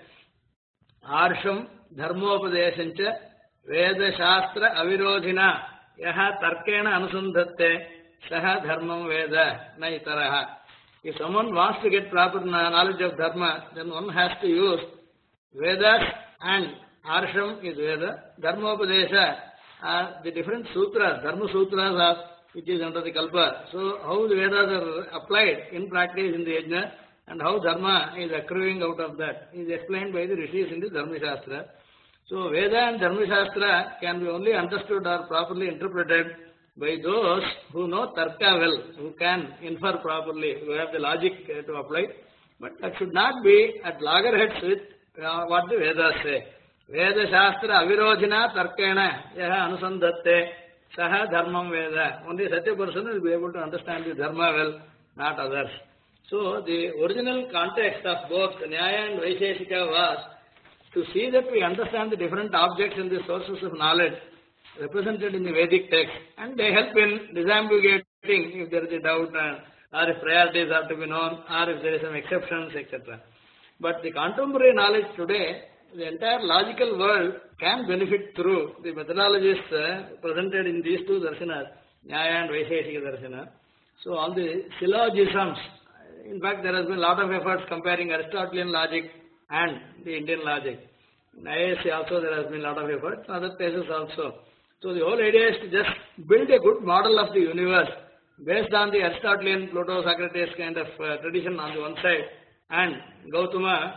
Arsham dharmopadeshancha veda shastra avirodhina yaha tarkena anusandhatte saha dharmam veda na itaraha. If someone wants to get proper knowledge of dharma, then one has to use Vedas and Arsham is Veda, Dharmopadesha are the different sutras, Dharma sutras are, which is under the Kalpa. So how the Vedas are applied in practice in the Yajna and how Dharma is accruing out of that is explained by the Rishis in the Dharma Shastra. So Veda and Dharma Shastra can be only understood or properly interpreted by those who know Tarka well, who can infer properly, who have the logic to apply. But that should not be at loggerheads with what the Vedas say. Veda Shastra Avirodhina Tarkena Yaha Anusandhatte Saha Dharmam Veda. Only such a person will be able to understand the Dharma well, not others. So the original context of both Nyaya and Vaisheshika was to see that we understand the different objects and the sources of knowledge represented in the Vedic text, and they help in disambiguating if there is a doubt or if priorities are to be known or if there is some exceptions, etc. But the contemporary knowledge today, the entire logical world can benefit through the methodologies presented in these 2 darshanas, Nyaya and Vaisheshika Darshana. So all the syllogisms, in fact there has been a lot of efforts comparing Aristotelian logic and the Indian logic. In IASC also there has been a lot of efforts, other places also. So the whole idea is to just build a good model of the universe based on the Aristotelian, Plato, Socrates kind of tradition on the one side, and Gautama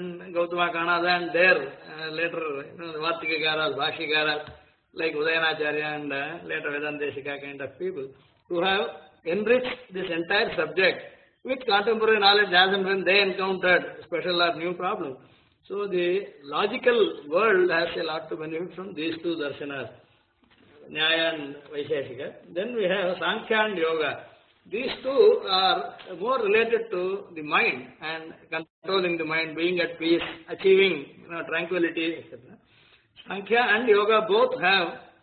Kanada and their later the Vartikagaras, Bhashikaras like Udayanacharya and later Vedanteshika kind of people who have enriched this entire subject with contemporary knowledge as and when they encountered special or new problems. So the logical world has a lot to benefit from these 2 darshanas, Nyaya and Vaisheshika. Then we have Sankhya and Yoga. These 2 are more related to the mind and controlling the mind, being at peace, achieving tranquility, etc. Sankhya and Yoga both have,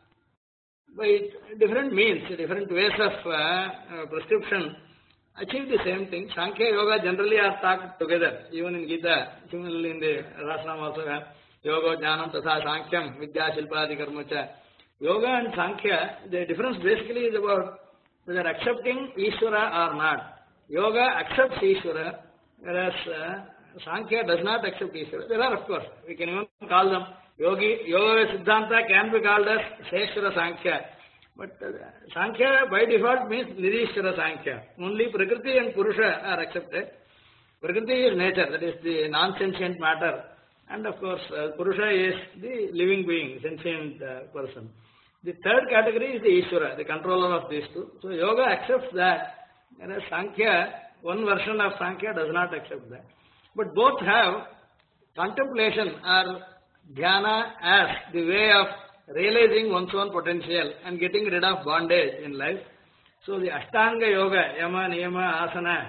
by different means, different ways of prescription, achieve the same thing. Sankhya Yoga generally are taught together, even in Gita. Similarly in the Rasnam also have Yoga Jnanam Tatha Sankhya Vidya Shilpadi Karmacha. Yoga and Sankhya, the difference basically is about whether accepting Ishvara or not. Yoga accepts Ishvara, whereas Sankhya does not accept Ishvara. There are, of course, we can even call them Yoga Siddhanta can be called as Seshvara Sankhya. But Sankhya by default means Nirishvara Sankhya. Only Prakriti and Purusha are accepted. Prakriti is nature, that is the non-sentient matter. And of course, Purusha is the living being, sentient person. The third category is the Ishvara, the controller of these two. So Yoga accepts that, whereas Sankhya, one version of Sankhya does not accept that. But both have contemplation or dhyana as the way of realizing one's own potential and getting rid of bondage in life. So the Ashtanga Yoga, Yama, Niyama, Asana,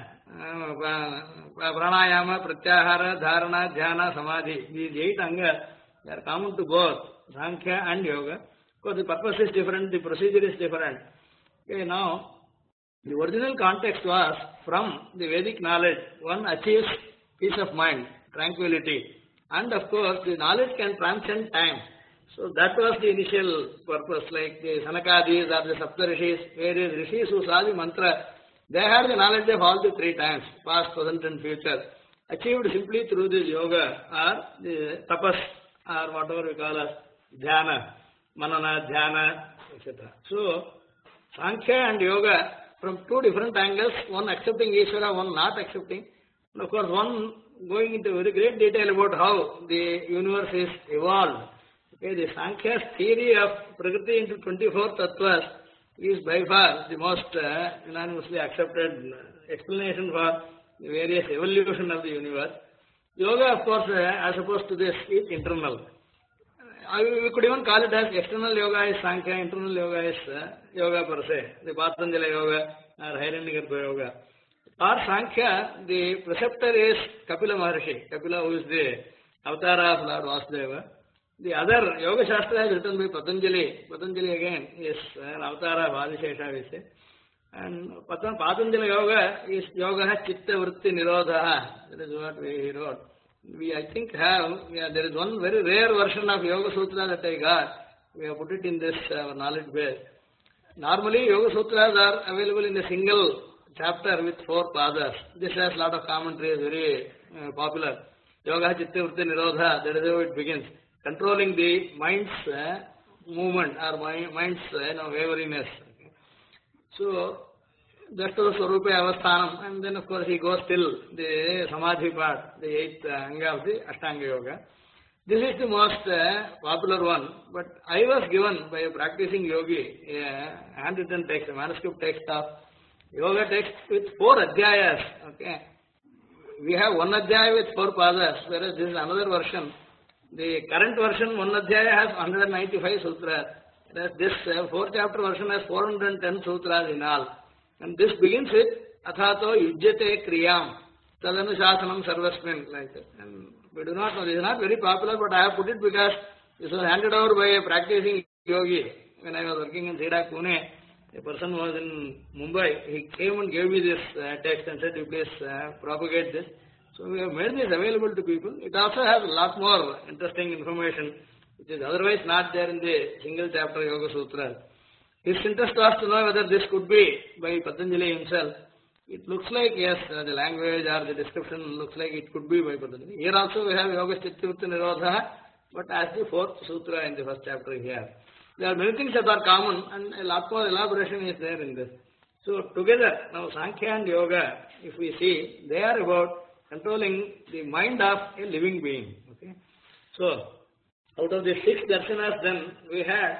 Pranayama, Pratyahara, Dharana, Dhyana, Samadhi, these 8 Angas, they are common to both Sankhya and Yoga. Because the purpose is different, the procedure is different. Okay, now, the original context was from the Vedic knowledge, one achieves peace of mind, tranquility, and of course, the knowledge can transcend time. So that was the initial purpose, like the Sanakadis or the Saptarishis, various rishis who saw the mantra, they had the knowledge of all the 3 times, past, present and future, achieved simply through this yoga or the tapas or whatever we call as dhyana, manana, dhyana, etc. So, Sankhya and yoga from 2 different angles, one accepting Ishvara, one not accepting. And of course, one going into very great detail about how the universe is evolved. Okay, the Sankhya's theory of Prakriti into 24 tattvas is by far the most unanimously accepted explanation for the various evolution of the universe. Yoga, of course, as opposed to this, is internal. We could even call it as external yoga is Sankhya, internal yoga is yoga per se, the Patanjali yoga or Hiranyagarbha yoga. For Sankhya, the preceptor is Kapila Maharshi, Kapila who is the avatar of Lord Vasudeva. The other Yoga Shastra is written by Patanjali. Patanjali again is an avatar of Adishesha, we say. And Patanjali yoga is Yoga Chitta Vritti Nirodha. That is what we wrote. We, I think, there is one very rare version of Yoga Sutra that I got. We have put it in this knowledge base. Normally, Yoga Sutras are available in a single chapter with 4 padas. This has a lot of commentary, is very popular. Yoga Chitta Vritti Nirodha, that is how it begins. Controlling the mind's movement or mind's wariness. Okay. So, Dashtava Swarupa Avasthanam, and then of course he goes till the Samadhi part, the 8th Anga of the Ashtanga Yoga. This is the most popular one, but I was given by a practicing yogi a handwritten text, a manuscript text of yoga text with 4 adhyayas. Okay. We have 1 adhyaya with 4 padas, whereas this is another version. The current version, 1 adhyaya has 195 sutras, whereas this 4th chapter version has 410 sutras in all. And this begins with Athato Yujyate Kriyam, Tadanusasanam Sarvasmin, like that. And we do not know, this is not very popular, but I have put it because this was handed over by a practicing yogi. When I was working in Zedak, Pune, a person was in Mumbai, he came and gave me this text and said, you please propagate this. So we have made this available to people. It also has a lot more interesting information, which is otherwise not there in the single chapter Yoga Sutra. His interest was to know whether this could be by Patanjali himself. It looks like, yes, the language or the description looks like it could be by Patanjali. Here also we have Yoga Chitta Vritti Nirodha, but as the 4th sutra in the 1st chapter here. There are many things that are common and a lot more elaboration is there in this. So together, now Sankhya and Yoga, if we see, they are about controlling the mind of a living being. Okay. So, out of the 6 darshanas then, we had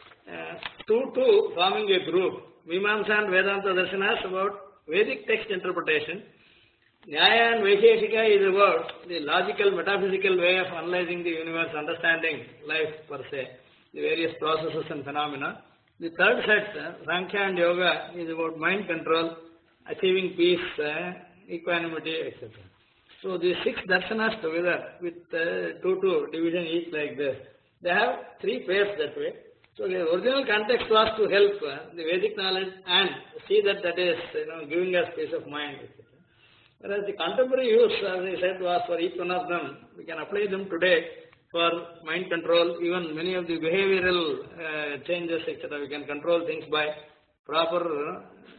2 forming a group. Mimamsa and Vedanta darshanas about Vedic text interpretation. Nyaya and Vaisheshika is about the logical, metaphysical way of analyzing the universe, understanding life per se, the various processes and phenomena. The third set, Sankhya and Yoga, is about mind control, achieving peace, equanimity, etc. So these 6 darshanas together with 2 division each like this, they have 3 pairs that way. So the original context was to help the Vedic knowledge and see that that is giving us peace of mind, etc. Whereas the contemporary use, as I said, was for each one of them. We can apply them today for mind control, even many of the behavioral changes, etc. We can control things by proper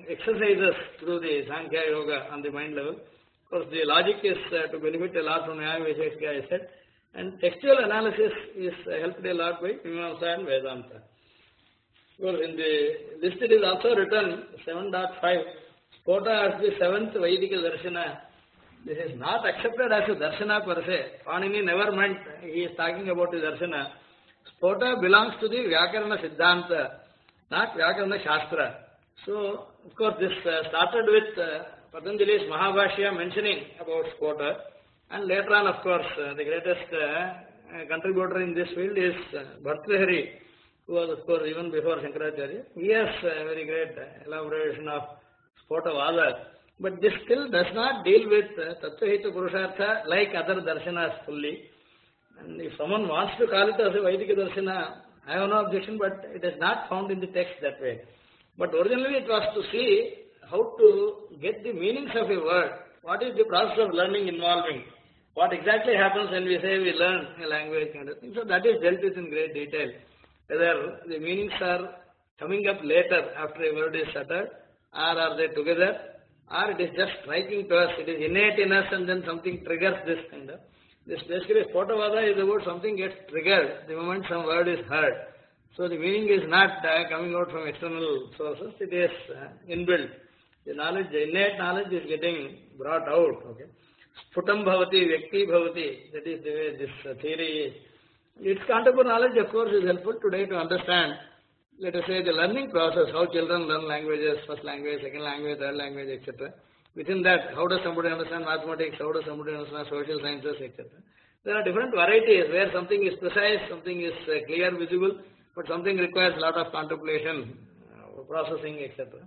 exercises through the Sankhya Yoga on the mind level. Of course, the logic is to benefit a lot from Nyaya Vaisheshika, I said. And textual analysis is helped a lot by Mimamsa and Vedanta. Well, in the list it is also written 7.5. Spota as the seventh Vaidika Darshana. This is not accepted as a Darshana per se. Panini never meant he is talking about the Darshana. Spota belongs to the Vyakarana Siddhanta, not Vyakarana Shastra. So, of course, this started with Patanjali's Mahabhashya mentioning about Spota. And later on, of course, the greatest contributor in this field is Bhartrihari, who was, of course, even before Shankaracharya. He has a very great elaboration of Spotavada. But this still does not deal with Tattvahita Purushartha like other darshanas fully. And if someone wants to call it as a Vaidika Darshana, I have no objection, but it is not found in the text that way. But originally it was to see how to get the meanings of a word. What is the process of learning involving? What exactly happens when we say we learn a language kind of thing. So that is dealt with in great detail. Whether the meanings are coming up later after a word is uttered, or are they together, or it is just striking to us, it is innate in us and then something triggers this kind of. This basically Spotavada is about something gets triggered the moment some word is heard. So the meaning is not coming out from external sources, it is inbuilt. The knowledge, the innate knowledge is getting brought out. Okay. Sputam bhavati, vyakti bhavati, that is the way this theory is. Its contemporary knowledge, of course, is helpful today to understand, let us say, the learning process, how children learn languages, first language, second language, third language, etc. Within that, how does somebody understand mathematics, how does somebody understand social sciences, etc. There are different varieties where something is precise, something is clear, visible, but something requires a lot of contemplation, processing, etc.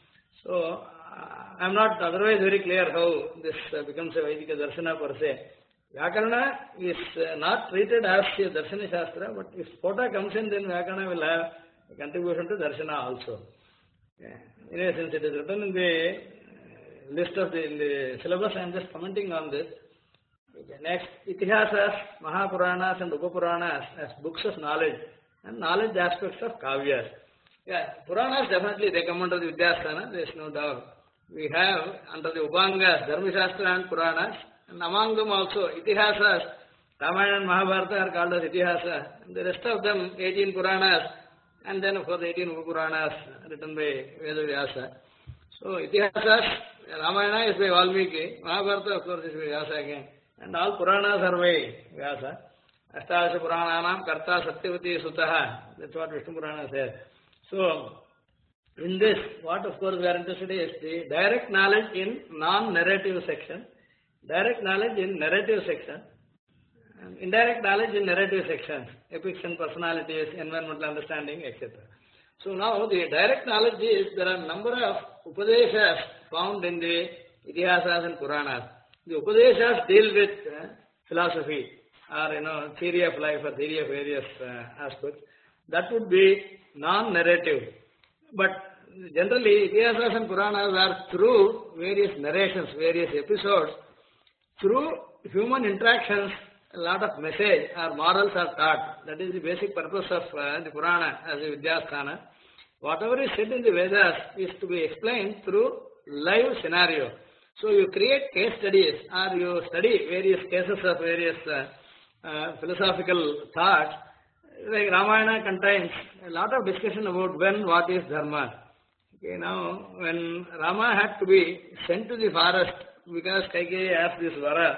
So, I am not otherwise very clear how this becomes a Vaidika Darshana per se. Vyakarana is not treated as a Darshana Shastra, but if Spota comes in, then Vyakarana will have a contribution to Darshana also. Anyway, since it is written in the list of in the syllabus, I am just commenting on this. Okay. Next, Itihasas, Mahapuranas and Upapuranas as books of knowledge and knowledge aspects of Kavyas. Yeah, Puranas definitely they come under the Vidyasthana, there is no doubt. We have under the Upangas, Dharma Shastra and Puranas, and among them also Itihasas, Ramayana and Mahabharata are called as Itihasa, and the rest of them 18 Puranas, and then of course 18 Upapuranas written by Vedavyasa. So Itihasas, Ramayana is by Valmiki, Mahabharata of course is by Vyasa again, and all Puranas are by Vyasa. Ashtadasha Purananam Karta Satyavati Sutaha, that's what Vishnu Purana says. So, in this, what of course we are interested in is the direct knowledge in non-narrative section, direct knowledge in narrative section, and indirect knowledge in narrative sections, epics and personalities, environmental understanding, etc. So now the direct knowledge is there are a number of Upadeshas found in the Itihasas and Puranas. The Upadeshas deal with philosophy or theory of life or theory of various aspects. That would be non-narrative. But generally, Itihasas and Puranas are through various narrations, various episodes, through human interactions, a lot of message or morals are taught. That is the basic purpose of the Purana as a Vidyasthana. Whatever is said in the Vedas is to be explained through live scenario. So you create case studies or you study various cases of various philosophical thoughts. Like Ramayana contains a lot of discussion about when, what is Dharma. Okay, now, when Rama had to be sent to the forest because Kaikeyi asked this Vara,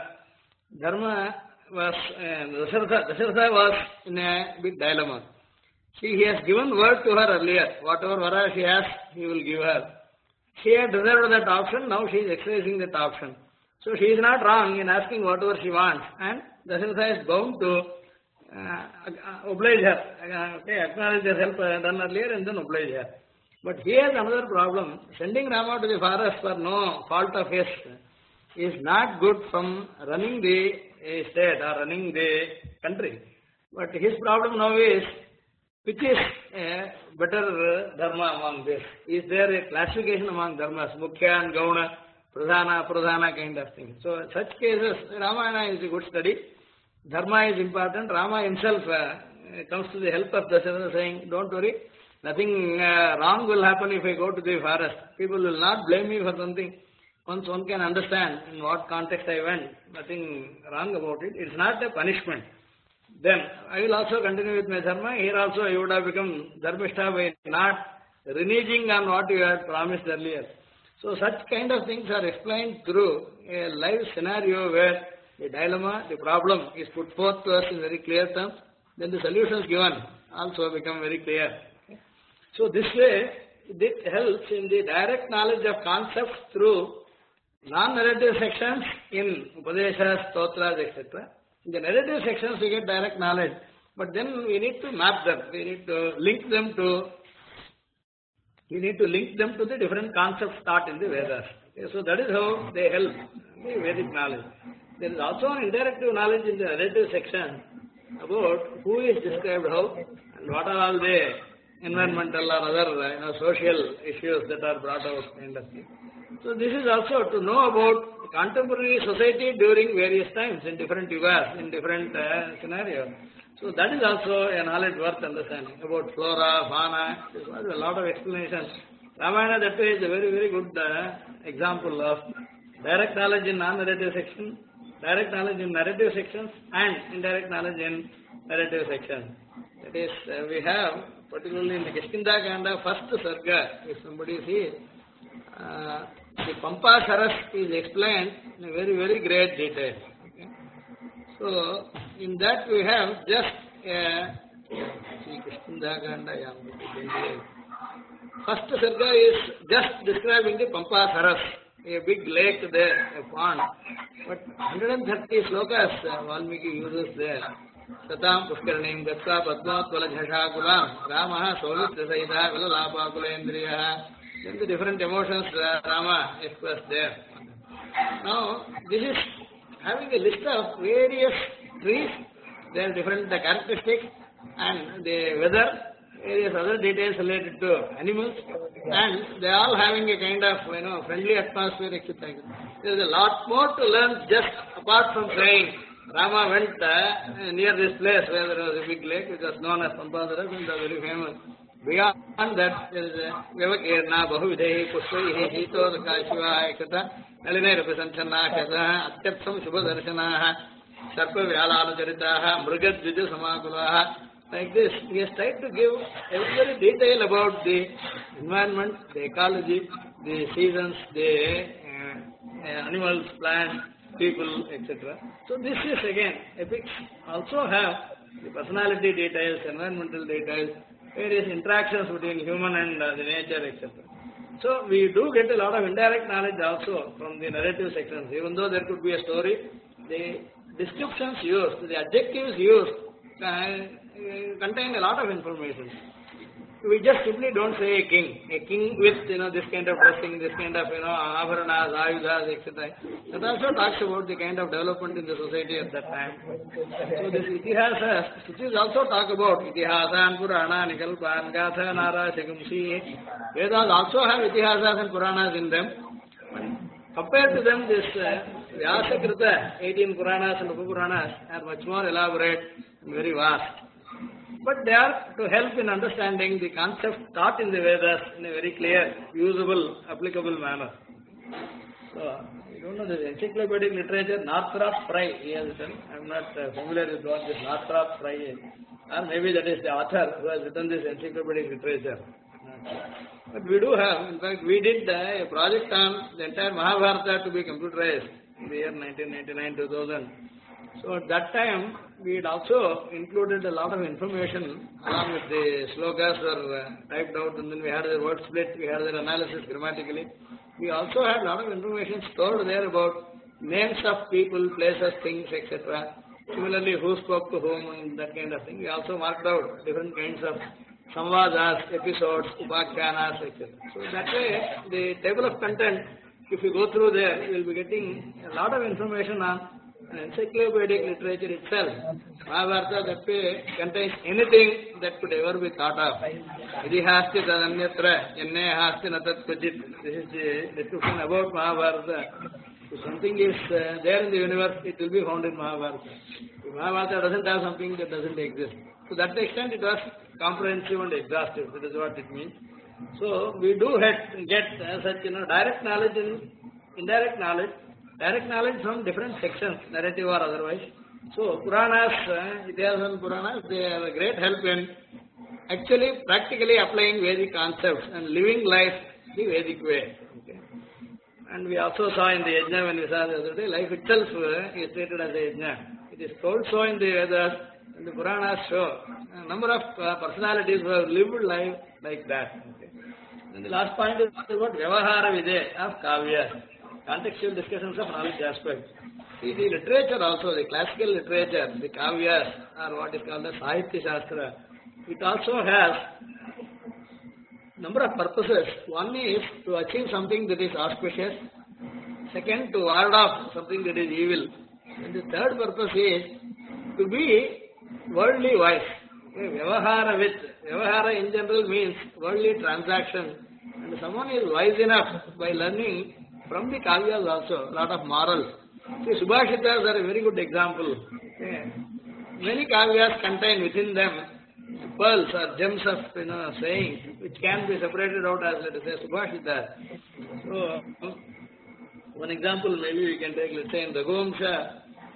Dharma was, Dasharatha was in a big dilemma. See, he has given word to her earlier. Whatever Vara she asks, he will give her. She had reserved that option, now she is exercising that option. So she is not wrong in asking whatever she wants, and Dasharatha is bound to oblige her, acknowledge the help done earlier and then oblige her. But he has another problem. Sending Rama to the forest for no fault of his is not good from running the state or running the country. But his problem now is, which is a better dharma among this? Is there a classification among dharmas, Mukhya and Gauna, Pradhana, Pradhana kind of thing? So in such cases, Ramayana is a good study. Dharma is important. Rama himself comes to the help of Dasharatha saying, don't worry, Nothing wrong will happen if I go to the forest. People will not blame me for something. Once one can understand in what context I went, nothing wrong about it. It's not a punishment. Then I will also continue with my dharma. Here also I would have become dharmishta by not reneging on what you had promised earlier. So such kind of things are explained through a live scenario where the dilemma, the problem is put forth to us in very clear terms. Then the solutions given also become very clear. So this way, it helps in the direct knowledge of concepts through non-narrative sections in Upadeshas, Stotras, etc. In the narrative sections we get direct knowledge, but then we need to map them. We need to link them to the different concepts taught in the Vedas. Okay, so that is how they help the Vedic knowledge. There is also an interactive knowledge in the narrative section about who is described how and what are all the environmental or other social issues that are brought out. So this is also to know about contemporary society during various times in different yugas, in different scenarios. So that is also a knowledge worth understanding about flora, fauna. There was a lot of explanations. Ramayana that way is a very, very good example of direct knowledge in non-narrative section, direct knowledge in narrative sections, and indirect knowledge in narrative sections. That is, we have, particularly in the Kishkinda Kanda, first sarga, if somebody sees, the Pampa Saras is explained in a very, very great detail. Okay? So, in that we have just Kishkinda Kanda, first sarga is just describing the Pampa Saras, a big lake there, a pond. But 130 slokas Valmiki uses there. Satam Pushkarnim Gatsa Padmatvala Jhashakulam Ramaha Soumitra Saida Vilalapakula. Then the different emotions Rama expressed there. Now, this is having a list of various trees, their different characteristics and the weather, various other details related to animals, and they are all having a kind of friendly atmosphere, etc. There is a lot more to learn just apart from saying Rama went near this place where there was a big lake which was known as Pampasara, and was very famous. Beyond that, there is Vyavakirna, Bahuvidehi, Pushvaihi, Jitodaka, Shiva, etc. Nalinai Rapisanchana, Kasa, Atyapsam Shubhadarshanaha, Sarpa Vyalala Charitaha, Mrugad Viju Samakulaha. Like this, he has tried to give every detail about the environment, the ecology, the seasons, the animals, plants, people, etc. So this is again, epics also have the personality details, environmental details, various interactions between human and the nature, etc. So we do get a lot of indirect knowledge also from the narrative sections. Even though there could be a story, the descriptions used, the adjectives used contain a lot of information. We just simply don't say a king with this kind of dressing, this kind of abharanas, ayudas, etc. That also talks about the kind of development in the society at that time. So this itihasas, which is also talk about itihasan, purana, nikalpan, gatha, nara, shakumsi. Vedas also have itihasas and puranas in them. Compared to them, this Vyasakrita, 18 Puranas and Upapuranas are much more elaborate and very vast. But they are to help in understanding the concepts taught in the Vedas in a very clear, usable, applicable manner. So, you don't know the encyclopedic literature, Northrop Frye, he has written. I am not familiar with what this Northrop Frye is. Or maybe that is the author who has written this encyclopedic literature. But we do have, in fact, we did a project on the entire Mahabharata to be computerized in the year 1999-2000. So at that time, we had also included a lot of information along with the slokas were typed out, and then we had the word split, we had their analysis grammatically. We also had a lot of information stored there about names of people, places, things, etc. Similarly, who spoke to whom and that kind of thing. We also marked out different kinds of samvadas, episodes, upakhyanas, etc. So that way, the table of content, if you go through there, you will be getting a lot of information on encyclopedic literature itself. Mahabharata that way contains anything that could ever be thought of. Idihasti tadanyatra, yanne hasti natat kvachit. This is the description about Mahabharata. If something is there in the universe, it will be found in Mahabharata. If Mahabharata doesn't have something that doesn't exist. To that extent, it was comprehensive and exhaustive. That is what it means. So we do get such direct knowledge and indirect knowledge. Direct knowledge from different sections, narrative or otherwise. So Puranas, Itihas and Puranas, they have a great help in actually practically applying Vedic concepts and living life the Vedic way. Okay. And we also saw in the Yajna, when we saw the other day, life itself is treated as a Yajna. It is told so in the Vedas, and the Puranas show a number of personalities who have lived life like that. Okay. And the last point is about Vyavahara Vide of Kavya, contextual discussions of knowledge aspect. See, the literature also, the classical literature, the Kavyas, or what is called the Sahitya Shastra, it also has number of purposes. One is to achieve something that is auspicious. Second, to ward off something that is evil. And the third purpose is to be worldly wise. Okay, Vyavahara in general means worldly transaction. And someone is wise enough by learning from the Kavyas also, a lot of morals. See, Subhashitas are a very good example. Okay. Many Kavyas contain within them pearls or gems of saying, which can be separated out as, let us say, Subhashita. So, one example maybe we can take, let's say in Raghuvamsha,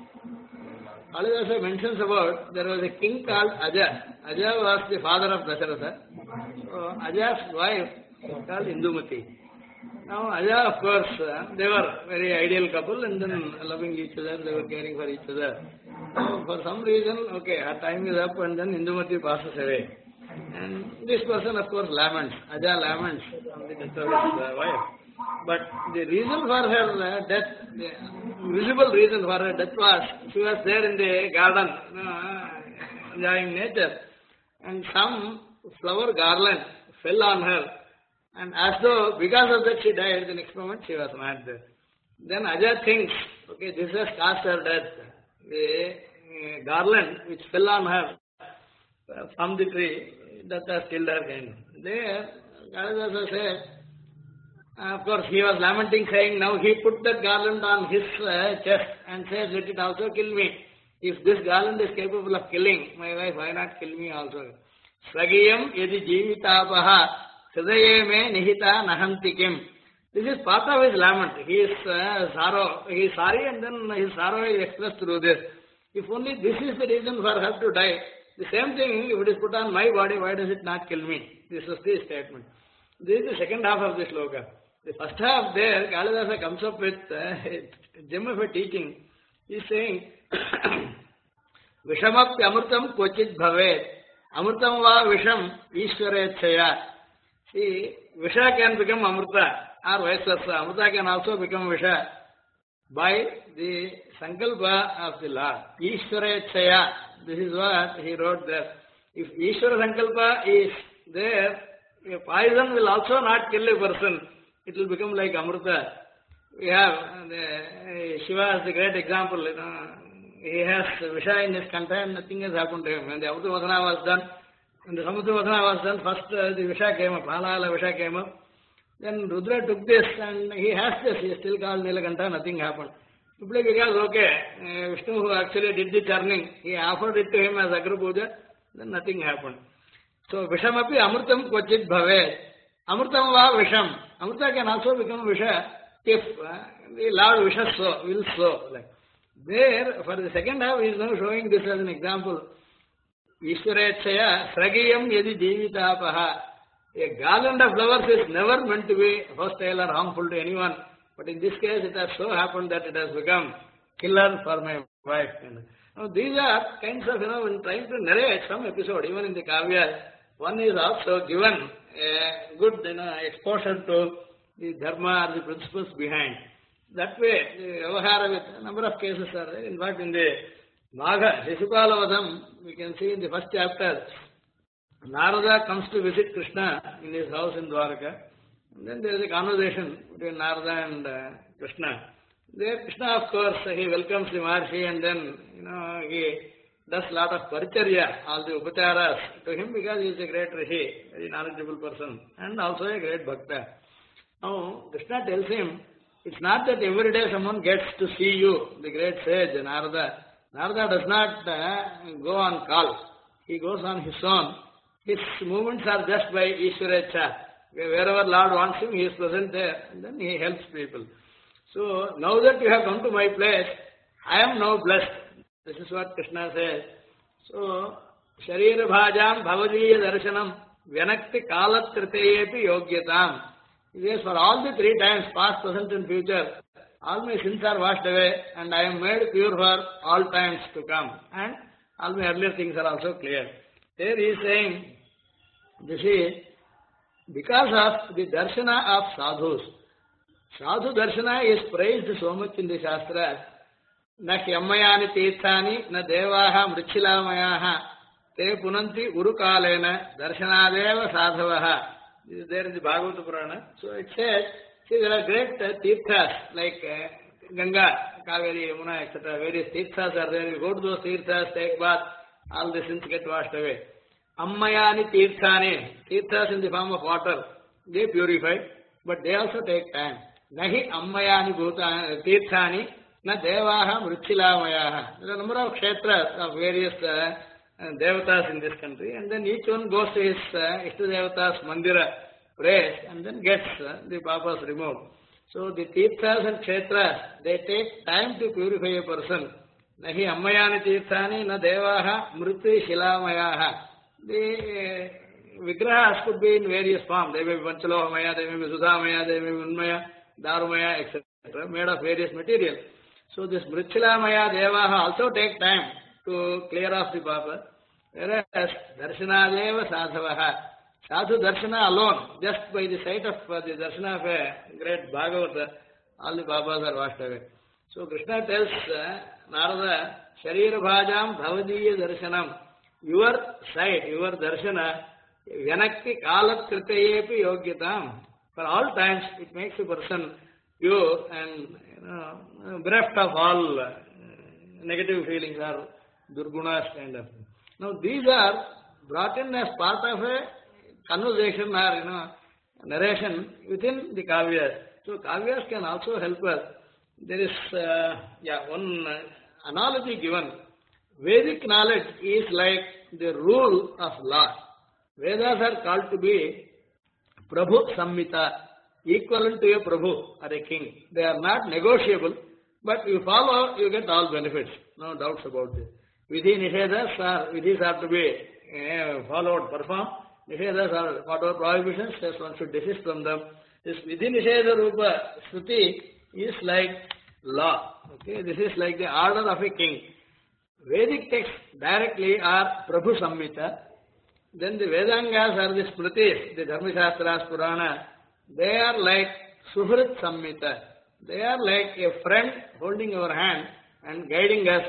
Kalidasa mentions about there was a king called Aja. Aja was the father of Dasharatha. So, Aja's wife was called Indumati. Now, Aja, of course, they were very ideal couple and then loving each other, they were caring for each other. So, for some reason, okay, our time is up and then Indumati passes away. And this person, of course, laments. Aja laments on the death of his wife. But the reason for her death, the visible reason for her death was, she was there in the garden, enjoying nature, and some flower garland fell on her. And as though because of that she died, the next moment she was not there. Then Aja thinks, okay, this has caused her death. The garland which fell on her from the tree, that has killed her kind. There, Kalidasa said, of course he was lamenting, saying, now he put that garland on his chest and says, let it also kill me. If this garland is capable of killing my wife, why not kill me also? Swagiyam yadi jivitapaha Hridaye me nihita nahantikim. This is part of his lament. He is sorrow. He is sorry and then his sorrow is expressed through this. If only this is the reason for her to die, the same thing, if it is put on my body, why does it not kill me? This is the statement. This is the second half of the sloka. The first half there, Kalidasa comes up with a gem of a teaching. He is saying, Vishamapya amrutam kochit bhavet, amrutam va visham ishwarechaya. See, Visha can become Amrita or vice versa. Amrita can also become Visha by the Sankalpa of the Lord. Ishwarechaya. This is what he wrote there. If Ishwara Sankalpa is there, a poison will also not kill a person. It will become like Amrita. We have Shiva is the great example. He has Visha in his container and nothing has happened to him. When the Amrita was done, when the Samudravadana was done, first the Visha came up, Halala Visha came up. Then Rudra took this and he has this, he is still called Nilakanta, nothing happened. Simply because, okay, Vishnu who actually did the churning, he offered it to him as Agru Puja, then nothing happened. So Vishamapi Amrutam Kochit Bhavet. Amrutam va Visham. Amrita can also become Visha if the Lord Visha will so. Like. There, for the second half, he is now showing this as an example. Ishwarechaya Sragiyam yadi jivitapaha. A garland of flowers is never meant to be hostile or harmful to anyone. But in this case, it has so happened that it has become killer for my wife. Now, these are kinds of, when trying to narrate some episode, even in the Kavya, one is also given a good exposure to the dharma or the principles behind. That way, the Vyavahara with a number of cases are there. In fact, in the Magha, Shishupala Vadam, we can see in the first chapter, Narada comes to visit Krishna in his house in Dwaraka. And then there is a conversation between Narada and Krishna. There, Krishna, of course, he welcomes the Maharshi and then, he does a lot of paricharya, all the upacharas to him because he is a great rishi, very knowledgeable person, and also a great bhakta. Now, Krishna tells him, it's not that every day someone gets to see you, the great sage, Narada. Narada does not go on call. He goes on his own. His movements are just by Ishwarecha. Wherever Lord wants him, he is present there, and then he helps people. So now that you have come to my place, I am now blessed. This is what Krishna says. So, Sharira Bhajam Bhavadiya Darshanam Vyanakti Kalat Kriteyepi Yogyatam. Yes, for all the three times, past, present and future, all my sins are washed away and I am made pure for all times to come. And all my earlier things are also clear. There he is saying, this is because of the darshana of sadhus. Sadhu darshana is praised so much in the Shastras. Na hyammayani tirthani na devaha mrichilamaya te punanti urukalena darshanadeva sadhavaha. This is there in the Bhagavata Purana. So it says, see, there are great tirthas like Ganga, Kaveri, Yamuna, etc. Various tirthas are there. You go to those tirthas, take bath, all the sins get washed away. Ammayani tirthani, tirthas in the form of water, they purify, but they also take time. Nahi ammayani tirthani, na devaha mrichilamaya. There are a number of kshetras of various devatas in this country, and then each one goes to his Ishtadevata's mandira, prays, and then gets the papas removed. So the tirthas and kshetras, they take time to purify a person. Nahi ammayani tirthani, na devaha mriti shilamaya. The vigrahas could be in various forms. They may be Panchalovamaya, they may be Sudhamaya, they may be Unmaya, Darumaya, etc. made of various material. So this Mrichilamaya Devaha also take time to clear off the papa. Whereas Darshanadeva Sadhavaha, Sadhu Darshana alone, just by the sight of the Darshana of a great Bhagavata, all the papas are washed away. So Krishna tells Narada, Sharira Bhajam Bhavadiya Darshanam. Your sight, your darshana, Vyanakti Kalat Kritayepi Yogyatam. For all times, it makes a person pure and bereft of all negative feelings or durgunas kind of. Now, these are brought in as part of a conversation or narration within the kavyas. So, kavyas can also help us. There is one analogy given. Vedic knowledge is like the rule of law. Vedas are called to be Prabhu Samhita, equivalent to a Prabhu or a king. They are not negotiable, but you follow, you get all benefits. No doubts about this. Vidhi Nishedas vidhis are to be followed, performed. Nishedas are whatever prohibitions, yes, one should desist from them. This Vidhi Nisheda Rupa Shruti is like law. Okay, this is like the order of a king. Vedic texts directly are Prabhu Samhita. Then the Vedangas are the Smritis, the Dharmashastras, Purana. They are like Suhrit Samhita. They are like a friend holding our hand and guiding us,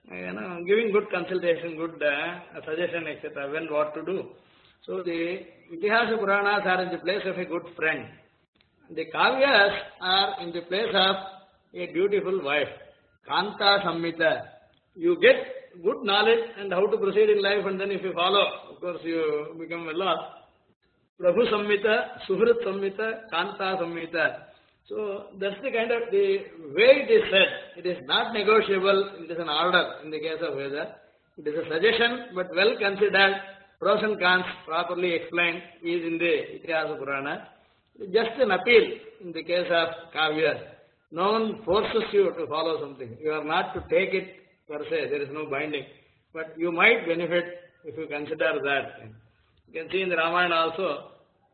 giving good consultation, good suggestion, etc. when what to do. So the Itihasa Puranas are in the place of a good friend. The Kavyas are in the place of a beautiful wife. Kanta Samhita. You get good knowledge and how to proceed in life, and then if you follow, of course you become well off. Prabhu Samhita, Suhrit Samhita, Kanta Samhita. So that's the kind of the way it is said. It is not negotiable, it is an order in the case of Veda. It is a suggestion, but well considered, pros and cons properly explained is in the Itihasa Purana. Just an appeal in the case of Kavyas. No one forces you to follow something. You are not to take it per se, there is no binding. But you might benefit if you consider that. You can see in the Ramayana also,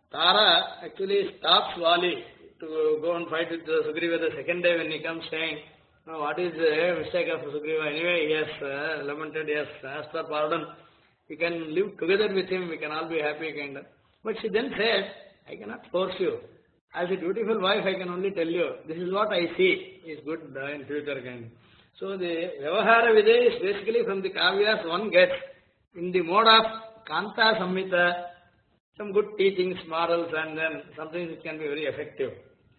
Tara actually stops Vali to go and fight with Sugriva the second day when he comes saying, no, what is the mistake of Sugriva? Anyway, he has lamented, he has asked for pardon. We can live together with him, we can all be happy kind of. But she then said, I cannot force you. As a dutiful wife, I can only tell you, this is what I see is good in future kind of. So the Vyavahara Vidya is basically from the Kavyas one gets in the mode of Kanta Samhita, some good teachings, morals, and then something which can be very effective.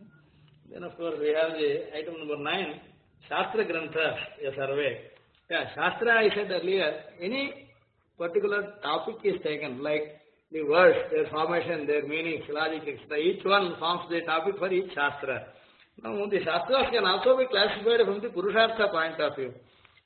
Then of course we have the item number 9, Shastra Grantha, a survey. Yeah, Shastra I said earlier, any particular topic is taken, like the words, their formation, their meanings, logic, etc. Each one forms the topic for each Shastra. Now, the Shastras can also be classified from the Purushartha point of view.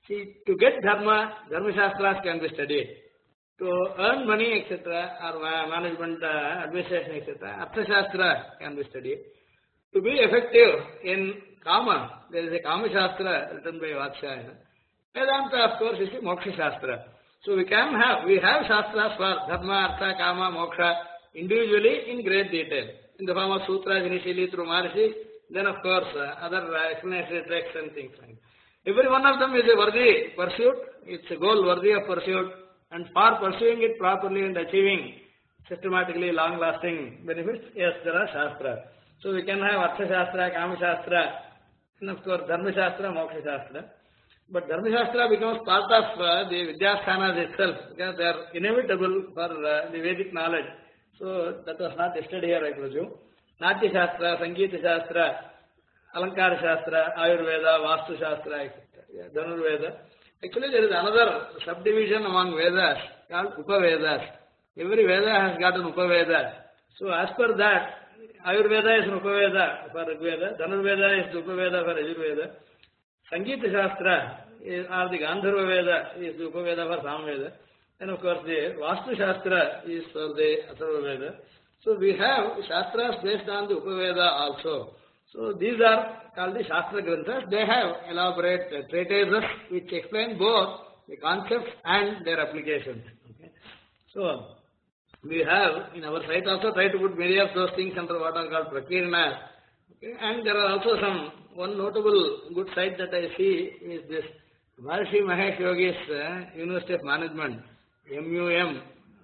See, to get dharma, dharma shastras can be studied. To earn money, etc., or management, administration, etc., artha shastra can be studied. To be effective in kama, there is a kama shastra written by Vatsyayana. Vedanta, of course, is a moksha shastra. So we have shastras for dharma, artha, kama, moksha individually in great detail. In the form of sutras initially through Maharishi, then of course other explanatory texts and things like that. Every one of them is a worthy pursuit, it's a goal worthy of pursuit, and for pursuing it properly and achieving systematically long-lasting benefits, yes, there are shastras. So we can have Artha Shastra, Kama Shastra, and of course Dharma Shastra, Moksha Shastra. But Dharma Shastra becomes part of the Vidyasthanas itself, because they are inevitable for the Vedic knowledge. So that was not listed here, I presume. Natya Shastra, Sangeeta Shastra, Alankara Shastra, Ayurveda, Vastu Shastra, etc. Dhanurveda. Actually, there is another subdivision among Vedas called Upavedas. Every Veda has got an Upaveda. So as per that, Ayurveda is an Upaveda for Rigveda, Dhanurveda is the Upaveda for Yajurveda. Sangeeta Shastra or the Gandharva Veda is the Upaveda for Samveda. And of course, the Vastu Shastra is for the Atharva Veda. So we have Shastras based on the Upaveda also. So these are called the Shastra Granthas. They have elaborate treatises which explain both the concepts and their applications. Okay. So we have in our site also tried to put many of those things under what are called Prakirnas. Okay. And there are also one notable good site that I see is this Maharishi Mahesh Yogi's University of Management, MUM,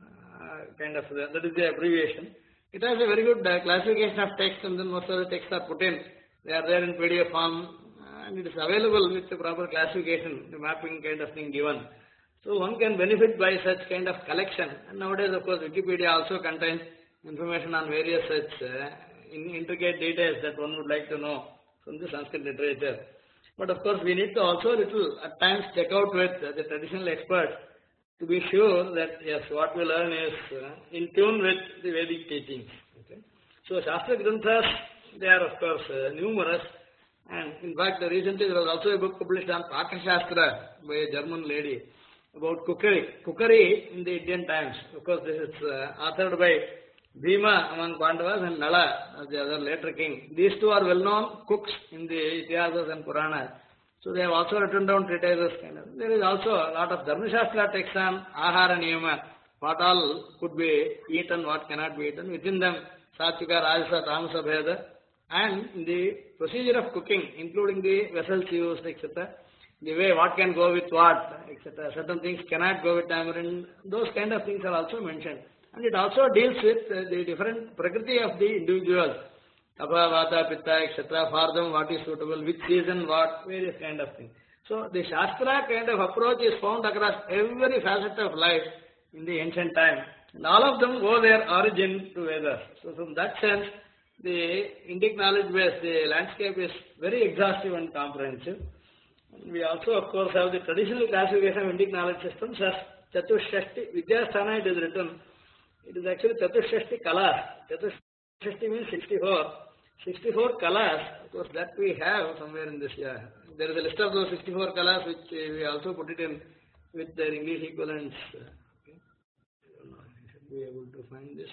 kind of, that is the abbreviation. It has a very good classification of text, and then most of the texts are put in. They are there in PDF form, and it is available with the proper classification, the mapping kind of thing given. So one can benefit by such kind of collection. And nowadays, of course, Wikipedia also contains information on various such intricate details that one would like to know from the Sanskrit literature. But of course, we need to also at times check out with the traditional experts to be sure that, yes, what we learn is in tune with the Vedic teachings. Okay? So, Shastra Granthas, they are of course numerous, and in fact, recently there was also a book published on Paka Shastra by a German lady about cookery. Cookery in the Indian times. Of course, this is authored by Bhima among Pandavas and Nala as the other later king. These two are well-known cooks in the Itihasas and Puranas. So they have also written down treatises. There is also a lot of Dharma Shastra texts on Ahara Niyama, what all could be eaten, what cannot be eaten. Within them, Satvika, Rajasa, Tamasa, Bheda, and the procedure of cooking, including the vessels used, etc. The way what can go with what, etc. Certain things cannot go with tamarind. Those kind of things are also mentioned. And it also deals with the different prakriti of the individuals. Kapha, Vata, Pitta, etc. For them, what is suitable, which season, what, various kind of things. So the Shastra kind of approach is found across every facet of life in the ancient time. And all of them owe their origin to Vedas. So from that sense, the Indic knowledge base, the landscape is very exhaustive and comprehensive. And we also, of course, have the traditional classification of Indic knowledge systems as Chatushashti. Vidyasthana, it is written. It is actually Chatushashti Kalas. Chatushashti means 64. 64 Kalas, of course, that we have somewhere in this year. There is a list of those 64 Kalas which we also put it in with their English equivalents. Okay. I don't know, I should be able to find this.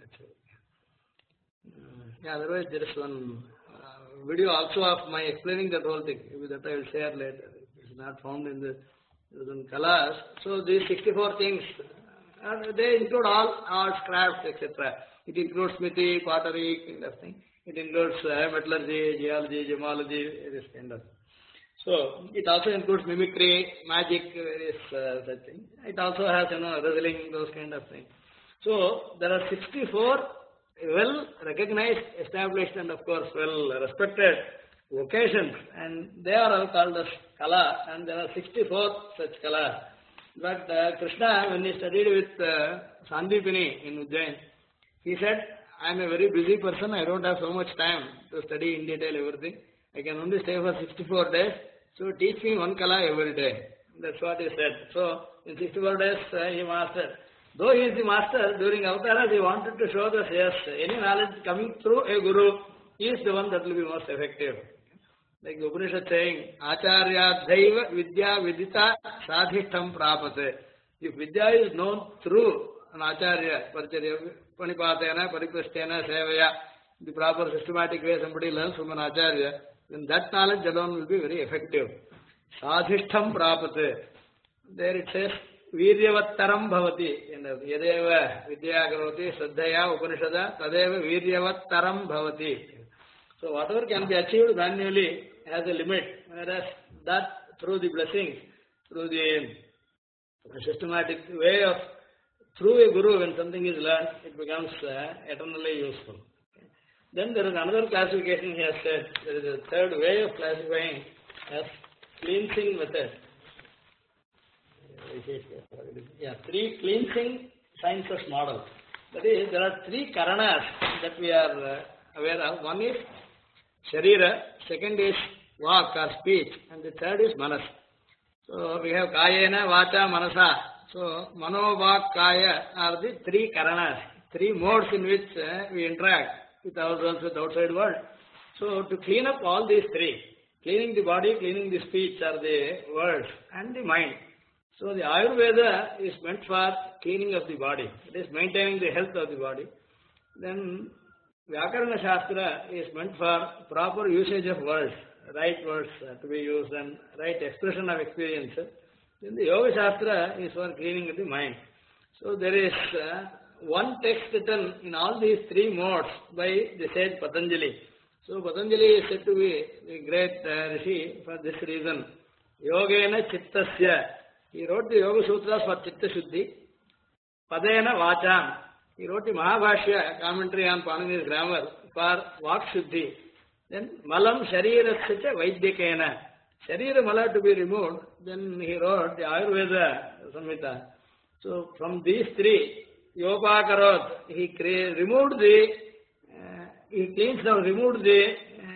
Yeah, otherwise there is one video also of my explaining that whole thing. Maybe that I will share later. It is not found in the Kalas. So these 64 things, they include all arts, crafts, etc. It includes smithy, pottery, kind of thing. It includes metallurgy, geology, gemology, this kind of. So it also includes mimicry, magic, various such things. It also has, wrestling, those kind of things. So there are 64 well recognized, established, and of course well respected vocations, and they are all called as Kala, and there are 64 such Kalas. But Krishna, when he studied with Sandipini in Ujjain, he said, I am a very busy person, I don't have so much time to study in detail everything. I can only stay for 64 days, so teach me one Kala every day. That's what he said. So in 64 days he mastered. Though he is the master, during Avataras he wanted to show that yes, any knowledge coming through a guru is the one that will be most effective. Like the Upanishad saying, Acharya Dhaiva Vidya Vidita Sadhishtam Prapate. If Vidya is known through an Acharya, Panipatena, Pariprasthena, Sevaya, the proper systematic way somebody learns from an Acharya, then that knowledge alone will be very effective. Sadhishtam Prapate. There it says, Viryavattaram Bhavati. Yadeva Vidya Karoti, Saddhaya Upanishada, Tadeva Viryavattaram Bhavati. So whatever can be achieved manually has a limit, whereas that through the blessings, through the systematic way of, through a guru, when something is learned, it becomes eternally useful. Then there is another classification he has said. There is a third way of classifying as cleansing method. Yeah, three cleansing sciences model. That is, there are three karanas that we are aware of. One is Sharira, second is Vak or speech, and the third is Manas. So we have Kayena, Vacha, Manasa. So Mano, Vak, Kaya are the three karanas, three modes in which we interact with ourselves, with the outside world. So to clean up all these three, cleaning the body, cleaning the speech are the words, and the mind. So the Ayurveda is meant for cleaning of the body. It is maintaining the health of the body. Then Vyakarana Shastra is meant for proper usage of words, right words to be used and right expression of experiences. Then the Yoga Shastra is for cleaning of the mind. So there is one text written in all these three modes by the sage Patanjali. So Patanjali is said to be a great Rishi for this reason. Yogena Chittasya. He wrote the Yoga Sutras for Chitta Shuddhi. Padena Vacham. He wrote the Mahabhashya commentary on Panini's grammar for Vak Shuddhi. Then Malam Sharirasya Vaidyakena. Sharira Mala to be removed. Then he wrote the Ayurveda Samhita. So from these three, Yopakarot, he removed the, he cleansed down, removed the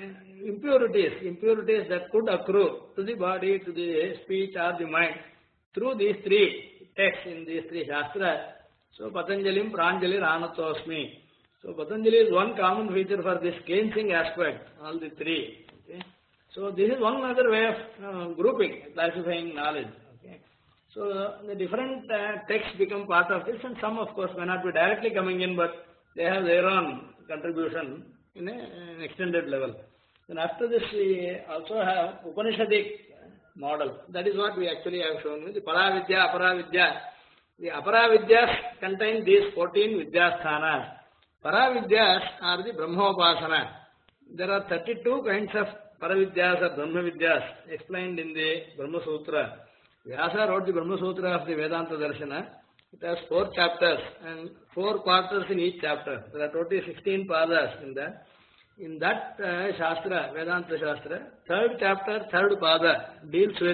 impurities that could accrue to the body, to the speech or the mind through these three texts in these three Shastras. So Patanjalim Pranjali Ranatosmi. So Patanjali is one common feature for this cleansing aspect, all the three. Okay? So this is one other way of grouping, classifying knowledge. Okay? So the different texts become part of this, and some of course may not be directly coming in, but they have their own contribution in an extended level. Then after this we also have Upanishadic model. That is what we actually have shown with the Paravidya, Aparavidya. The Aparavidyas contain these 14 Vidyasthanas. Paravidyas are the Brahmopasana. There are 32 kinds of Paravidyas or Brahmavidyas explained in the Brahma Sutra. Vyasa wrote the Brahma Sutra of the Vedanta Darshana. It has 4 chapters and 4 quarters in each chapter. There are totally 16 padas in that. In that Shastra, Vedanta Shastra, 3rd chapter, 3rd pada deals with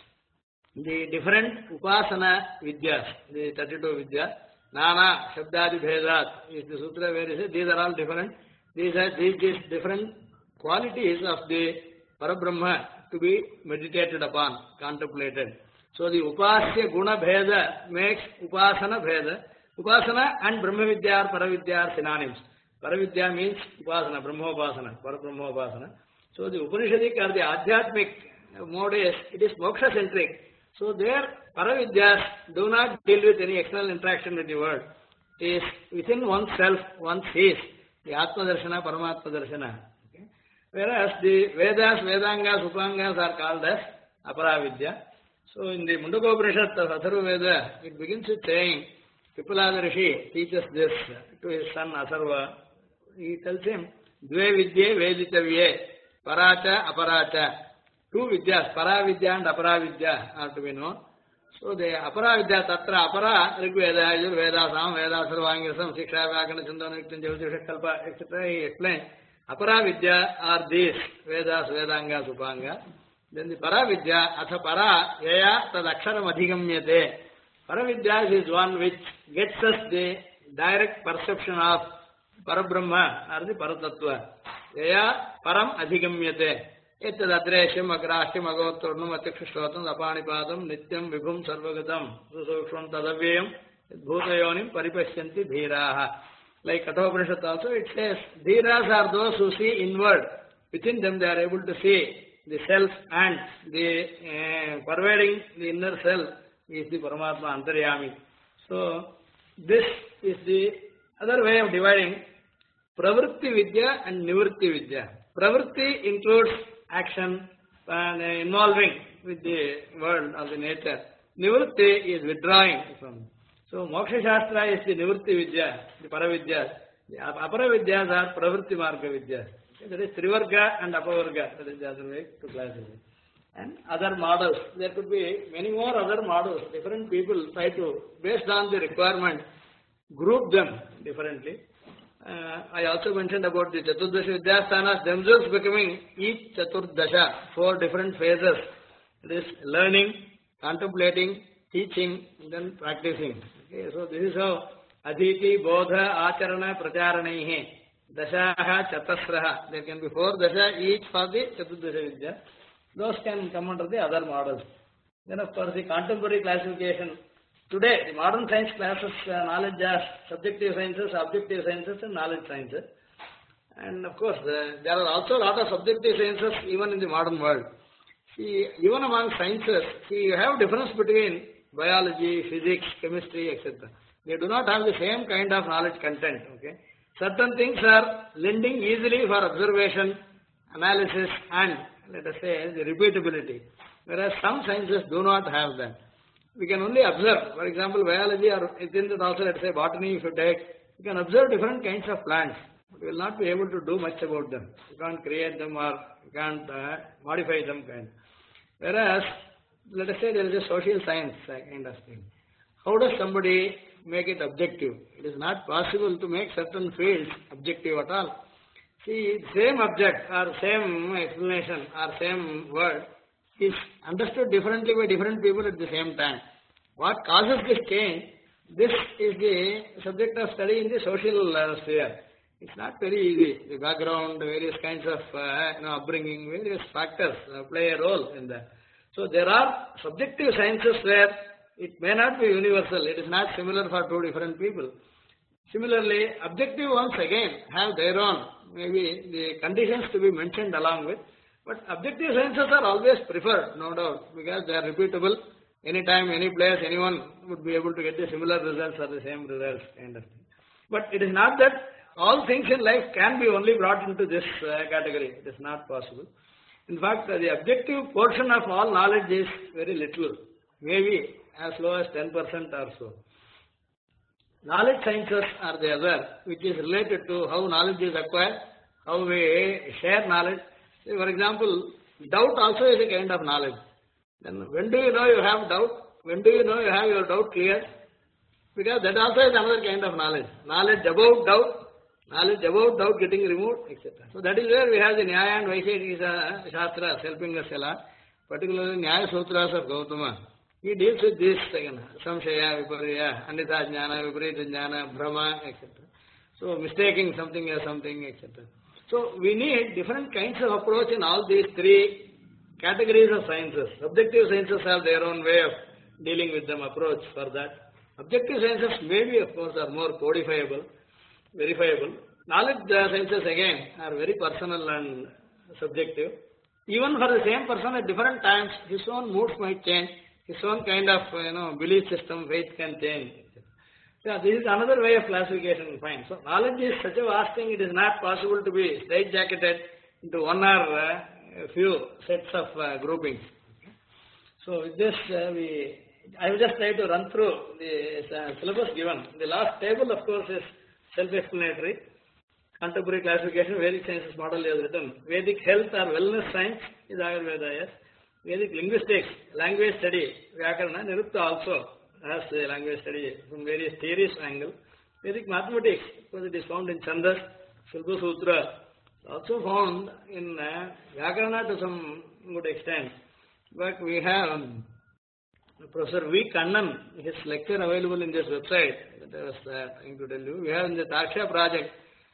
the different Upasana Vidyas, the 32 Vidyas. Nana, Shabdadi Bhedat is the sutra where it says these are all different. These different qualities of the Parabrahma to be meditated upon, contemplated. So the Upasya Guna Bheda makes Upasana Bheda. Upasana and Brahma Vidya or Paravidya are synonyms. Paravidya means Upasana, Brahmopasana, Parabrahmopasana. So the Upanishadic or the Adhyatmic mode is, it is moksha centric. So there, Paravidyas do not deal with any external interaction with the world. It is within oneself, one sees the Atma Darshana, Paramatma Darshana. Okay? Whereas the Vedas, Vedangas, Upangas are called as Aparavidya. So in the Mundakopanishad of Atharva Veda, it begins with saying, Pipalada Rishi teaches this to his son Atharva. He tells him, Dve Vidye Veditavye, Paracha, Aparacha. 2 Vidyas, Paravidya and Aparavidya are to be known. So the Aparavidya, Tatra, Apara, Rigveda, Yurveda, Samveda, Sarvangisam, Siksha, Vyakana, Chandana, Niktan, Jyotisha, Kalpa, etc. He explained. Aparavidya are these Vedas, Vedangas, Upanga. Then the Paravidya, Atha Para, Yaya, Tad Aksharam Adhigamyate. Paravidya is one which gets us the direct perception of Parabrahma or the Paratattva. Yaya, Param Adhigamyate. Etadadresham, Agrasham, Agoturnam, Atikshashlotam, Apanipadam, Nityam, Vibhum, Sarvagatam, Susuksham, Tadavyam, Bhutayonim, Paripashyanti, Dhiraha. Like Kathopanishad also, it says, Dhiras are those who see inward. Within them they are able to see the self and the pervading the inner self is the Paramatma Antaryami. So this is the other way of dividing Pravritti Vidya and Nivritti Vidya. Pravritti includes action and involving with the world or the nature. Nivritti is withdrawing from. So Moksha Shastra is the Nivritti Vidya, the Paravidya. The Aparavidyas are Pravritti Marga Vidya. That is Trivarga and Apavarga. That is the other way to classify. And other models. There could be many more other models. Different people try to, based on the requirement, group them differently. I also mentioned about the Chaturdasha Vidyasthanas themselves becoming each Chaturdasha, 4 different phases. It is learning, contemplating, teaching, and then practicing. Okay, so this is how Adhiti, Bodha, Acharana, Pracharanaihe, Dashaha, Chatasraha. There can be 4 dasha each for the Chaturdasha Vidya. Those can come under the other models. Then of course the contemporary classification. Today, the modern science classes knowledge as subjective sciences, objective sciences and knowledge sciences. And of course, there are also a lot of subjective sciences even in the modern world. See, even among sciences, you have difference between biology, physics, chemistry, etc. They do not have the same kind of knowledge content. Okay, certain things are lending easily for observation, analysis and let us say the repeatability, whereas some sciences do not have that. We can only observe. For example, biology or within that also, let's say botany, if you take, you can observe different kinds of plants. But you will not be able to do much about them. You can't create them or you can't modify them kind. Whereas, let us say there is a social science kind of thing. How does somebody make it objective? It is not possible to make certain fields objective at all. See, same object or same explanation or same word is understood differently by different people at the same time. What causes this change? This is the subject of study in the social sphere. It's not very easy. The background, various kinds of upbringing, various factors play a role in that. So there are subjective sciences where it may not be universal. It is not similar for 2 different people. Similarly, objective ones again have their own, maybe the conditions to be mentioned along with. But objective sciences are always preferred, no doubt, because they are repeatable. Anytime, any place, anyone would be able to get the similar results or the same results kind of thing. But it is not that all things in life can be only brought into this category. It is not possible. In fact, the objective portion of all knowledge is very little, maybe as low as 10% or so. Knowledge sciences are the other, which is related to how knowledge is acquired, how we share knowledge. For example, doubt also is a kind of knowledge. Then when do you know you have doubt? When do you know you have your doubt clear? Because that also is another kind of knowledge. Knowledge about doubt getting removed, etc. So that is where we have the Nyaya and Vaisheshika Shastras helping us a lot, particularly Nyaya Sutras of Gautama. He deals with this again, Samshaya, Viparya, Anitha Jnana, Viparita Jnana, Brahma, etc. So mistaking something as something, etc. So we need different kinds of approach in all these 3 categories of sciences. Subjective sciences have their own way of dealing with them, approach for that. Objective sciences maybe of course are more codifiable, verifiable. Knowledge sciences again are very personal and subjective. Even for the same person at different times, his own moods might change, his own kind of belief system, faith can change. Yeah, this is another way of classification we find. So knowledge is such a vast thing, it is not possible to be straitjacketed into one or a few sets of groupings. Okay. So with this, I will just try to run through the syllabus given. The last table, of course, is self-explanatory. Contemporary classification, Vedic sciences model is written. Vedic health or wellness science is Ayurveda, yes. Vedic linguistics, language study, Vyakarana, Nirupta also has a language study from various theories angle. Vedic mathematics, because it is found in Chandas, Shilpa Sutra, also found in Vyakarana to some good extent. But we have Professor V. Kannan, his lecture available in this website that I was trying to tell you. We have in the Taksha project,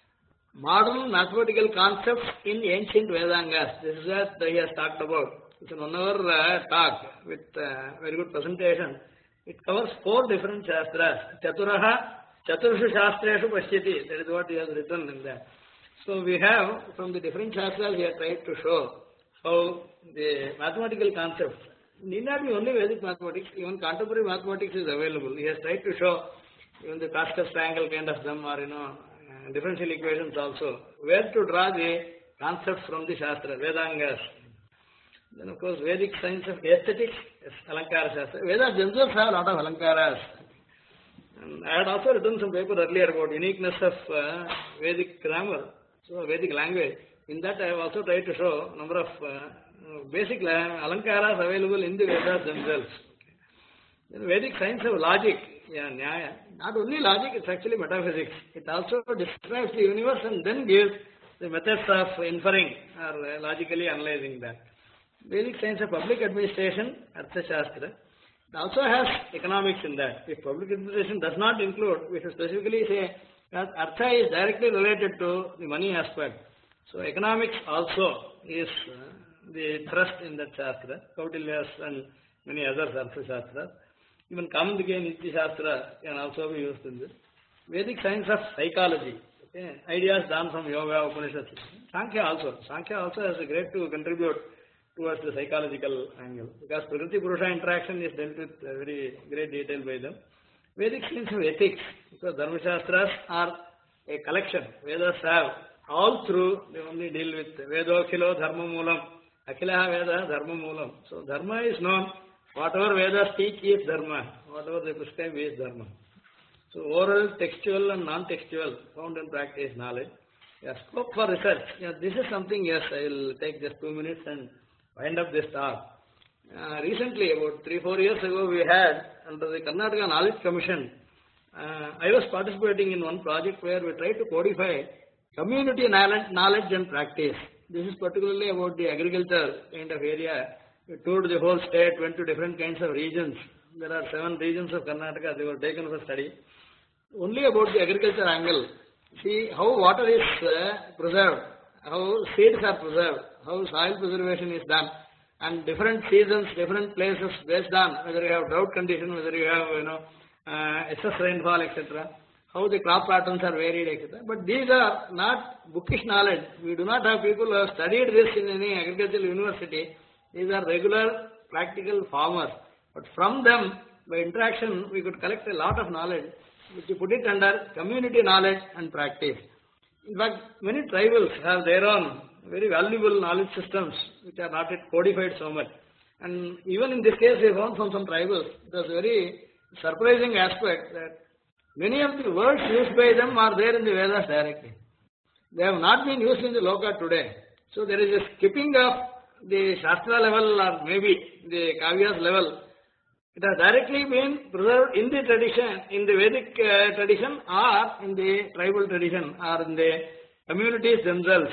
modern mathematical concepts in ancient Vedangas. This is what he has talked about. It's an 1 hour talk with very good presentation. It covers 4 different shastras. Chaturaha, Chaturshu Shastreshu Pashyati. That is what he has written in that. So we have, from the different shastras, we have tried to show how the mathematical concepts need not be only Vedic mathematics, even contemporary mathematics is available. He has tried to show even the Costas triangle kind of them, or differential equations also, where to draw the concepts from the Shastra, Vedangas. Then of course Vedic science of aesthetics, yes, Alankara Shastra. Vedas themselves have a lot of Alankaras. And I had also written some paper earlier about uniqueness of Vedic grammar, so Vedic language. In that I have also tried to show a number of basic Alankaras available in the Vedas themselves. Then Vedic science of logic, Nyaya. Not only logic, it's actually metaphysics. It also describes the universe and then gives the methods of inferring or logically analyzing that. Vedic science of public administration, Arthashastra. It also has economics in that. If public administration does not include, we should specifically say that Artha is directly related to the money aspect. So economics also is the thrust in that Shastra, Kautilya's and many others Arthashastra. Even Kamdike Niti Shastra can also be used in this. Vedic science of psychology, ideas done from Yoga, Upanishads. Sankhya also has a great to contribute towards the psychological angle, because Prakriti Purusha interaction is dealt with very great detail by them. Vedic science of ethics, because Dharma Shastras are a collection. Vedas have all through, they only deal with Vedokhilo Dharma Moolam, Akhilaha Veda Dharma Moolam. So Dharma is known, whatever Vedas teach is Dharma, whatever they prescribe is Dharma. So oral, textual and non-textual, found and practice knowledge. Yeah, scope for research. Yeah, this is something, yes, I will take just 2 minutes and wind up this talk. Recently, about 3-4 years ago, we had, under the Karnataka Knowledge Commission, I was participating in one project where we tried to codify community knowledge and practice. This is particularly about the agriculture kind of area. We toured the whole state, went to different kinds of regions. There are 7 regions of Karnataka, they were taken for study. Only about the agriculture angle. See how water is preserved, how seeds are preserved, how soil preservation is done, and different seasons, different places based on whether you have drought condition, whether you have excess rainfall, etc. How the crop patterns are varied, etc. But these are not bookish knowledge. We do not have people who have studied this in any agricultural university. These are regular practical farmers. But from them, by interaction, we could collect a lot of knowledge, which we put it under community knowledge and practice. In fact, many tribals have their own very valuable knowledge systems, which are not yet codified so much. And even in this case, we found from some tribals, it was a very surprising aspect that many of the words used by them are there in the Vedas directly. They have not been used in the Loka today. So there is a skipping of the Shastra level or maybe the Kavyas level. It has directly been preserved in the tradition, in the Vedic tradition or in the tribal tradition or in the communities themselves.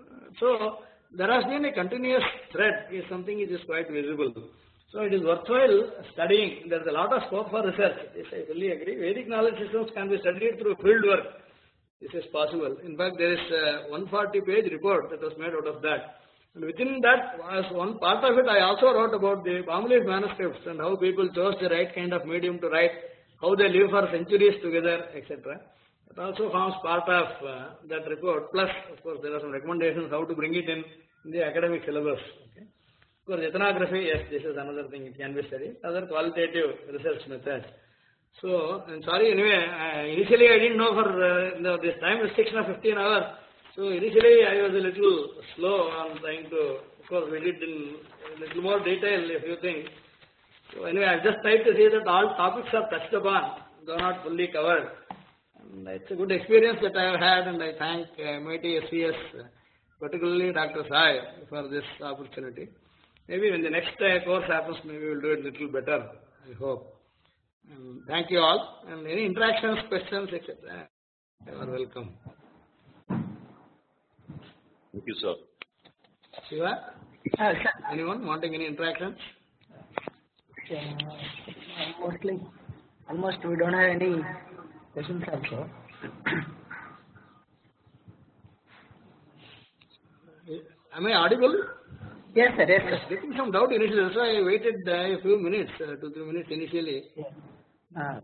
So there has been a continuous thread, is something which is quite visible. So it is worthwhile studying. There is a lot of scope for research. This I fully agree. Vedic knowledge systems can be studied through field work. This is possible. In fact, there is a 140-page report that was made out of that. And within that, as one part of it, I also wrote about the palm leaf manuscripts and how people chose the right kind of medium to write, how they live for centuries together, etc. That also forms part of that report. Plus, of course, there are some recommendations how to bring it in the academic syllabus. Okay. Of course, ethnography, yes, this is another thing, it can be studied. Other qualitative research methods. So, I'm sorry, anyway, initially I didn't know for this time restriction of 15 hours. So initially I was a little slow on trying to, of course we did in a little more detail a few things. So anyway, I just tried to say that all topics are touched upon, though not fully covered. And it's a good experience that I have had, and I thank MIT SVS, particularly Dr. Sai, for this opportunity. Maybe when the next course happens, maybe we'll do it a little better, I hope. And thank you all, and any interactions, questions, etc. You are welcome. Thank you, sir. Shiva? Anyone wanting any interactions? Almost we don't have any questions also. Am I audible? Yes, sir. Yes, I was getting some doubt initially, so I waited a few minutes, 2-3 minutes initially. Yeah.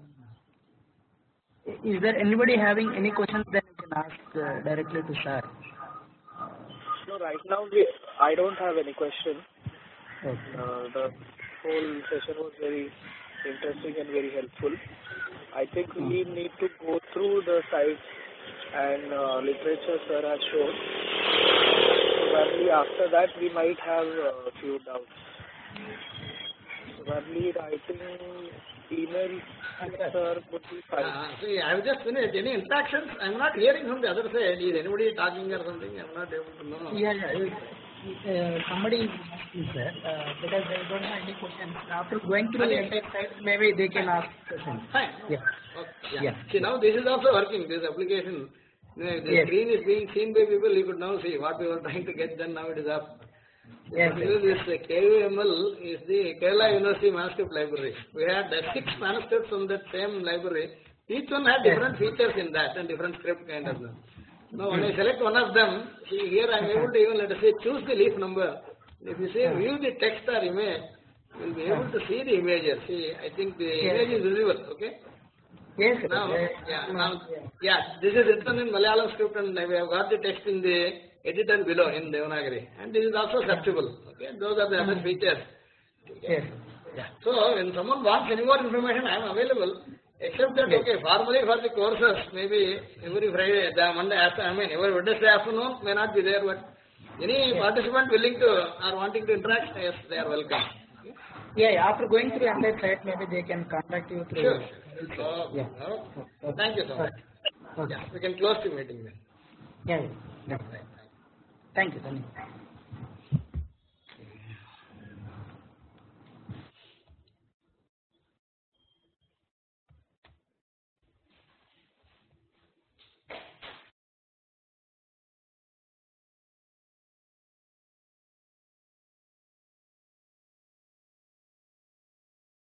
Is there anybody having any questions that you can ask directly to sir? Sure, right now I don't have any question. Okay. The whole session was very interesting and very helpful. I think we need to go through the sites and literature sir has shown. Probably after that we might have a few doubts. Probably writing email sir would be fine. See, I have just finished. Any interactions? I'm not hearing from the other side. Is anybody talking or something? I'm not able to know. Yeah. Somebody is asking, sir, because they don't have any questions. After going through the entire site, maybe they can ask questions. Fine. Yeah. Okay. Yeah. See, now this is also working, this application. The Yes. screen is being seen by people. You could now see what we were trying to get done. Now it is up. Yes. This KUML is the Kerala University Manuscript Library. We had 6 manuscripts from that same library. Each one had different features in that and different script kind of them. Now when I select one of them, see here I am able to even, let us say, choose the leaf number. If you say view the text or image, you will be able to see the images. See, I think the image is visible, okay? Yes, sir. Now, this is written in Malayalam script and we have got the text in the editor below in Devanagari. And this is also searchable, okay? Those are the other features. Yes. Yeah. So when someone wants any more information, I am available. Except that, okay, formally for the courses, maybe every Friday, every Wednesday afternoon may not be there, but any participant willing to or wanting to interact, yes, they are welcome. Yeah, after going through the entire site, maybe they can contact you through. Sure. Yeah. Thank you so much. Okay. Yeah, we can close the meeting then. Yeah. Thank you.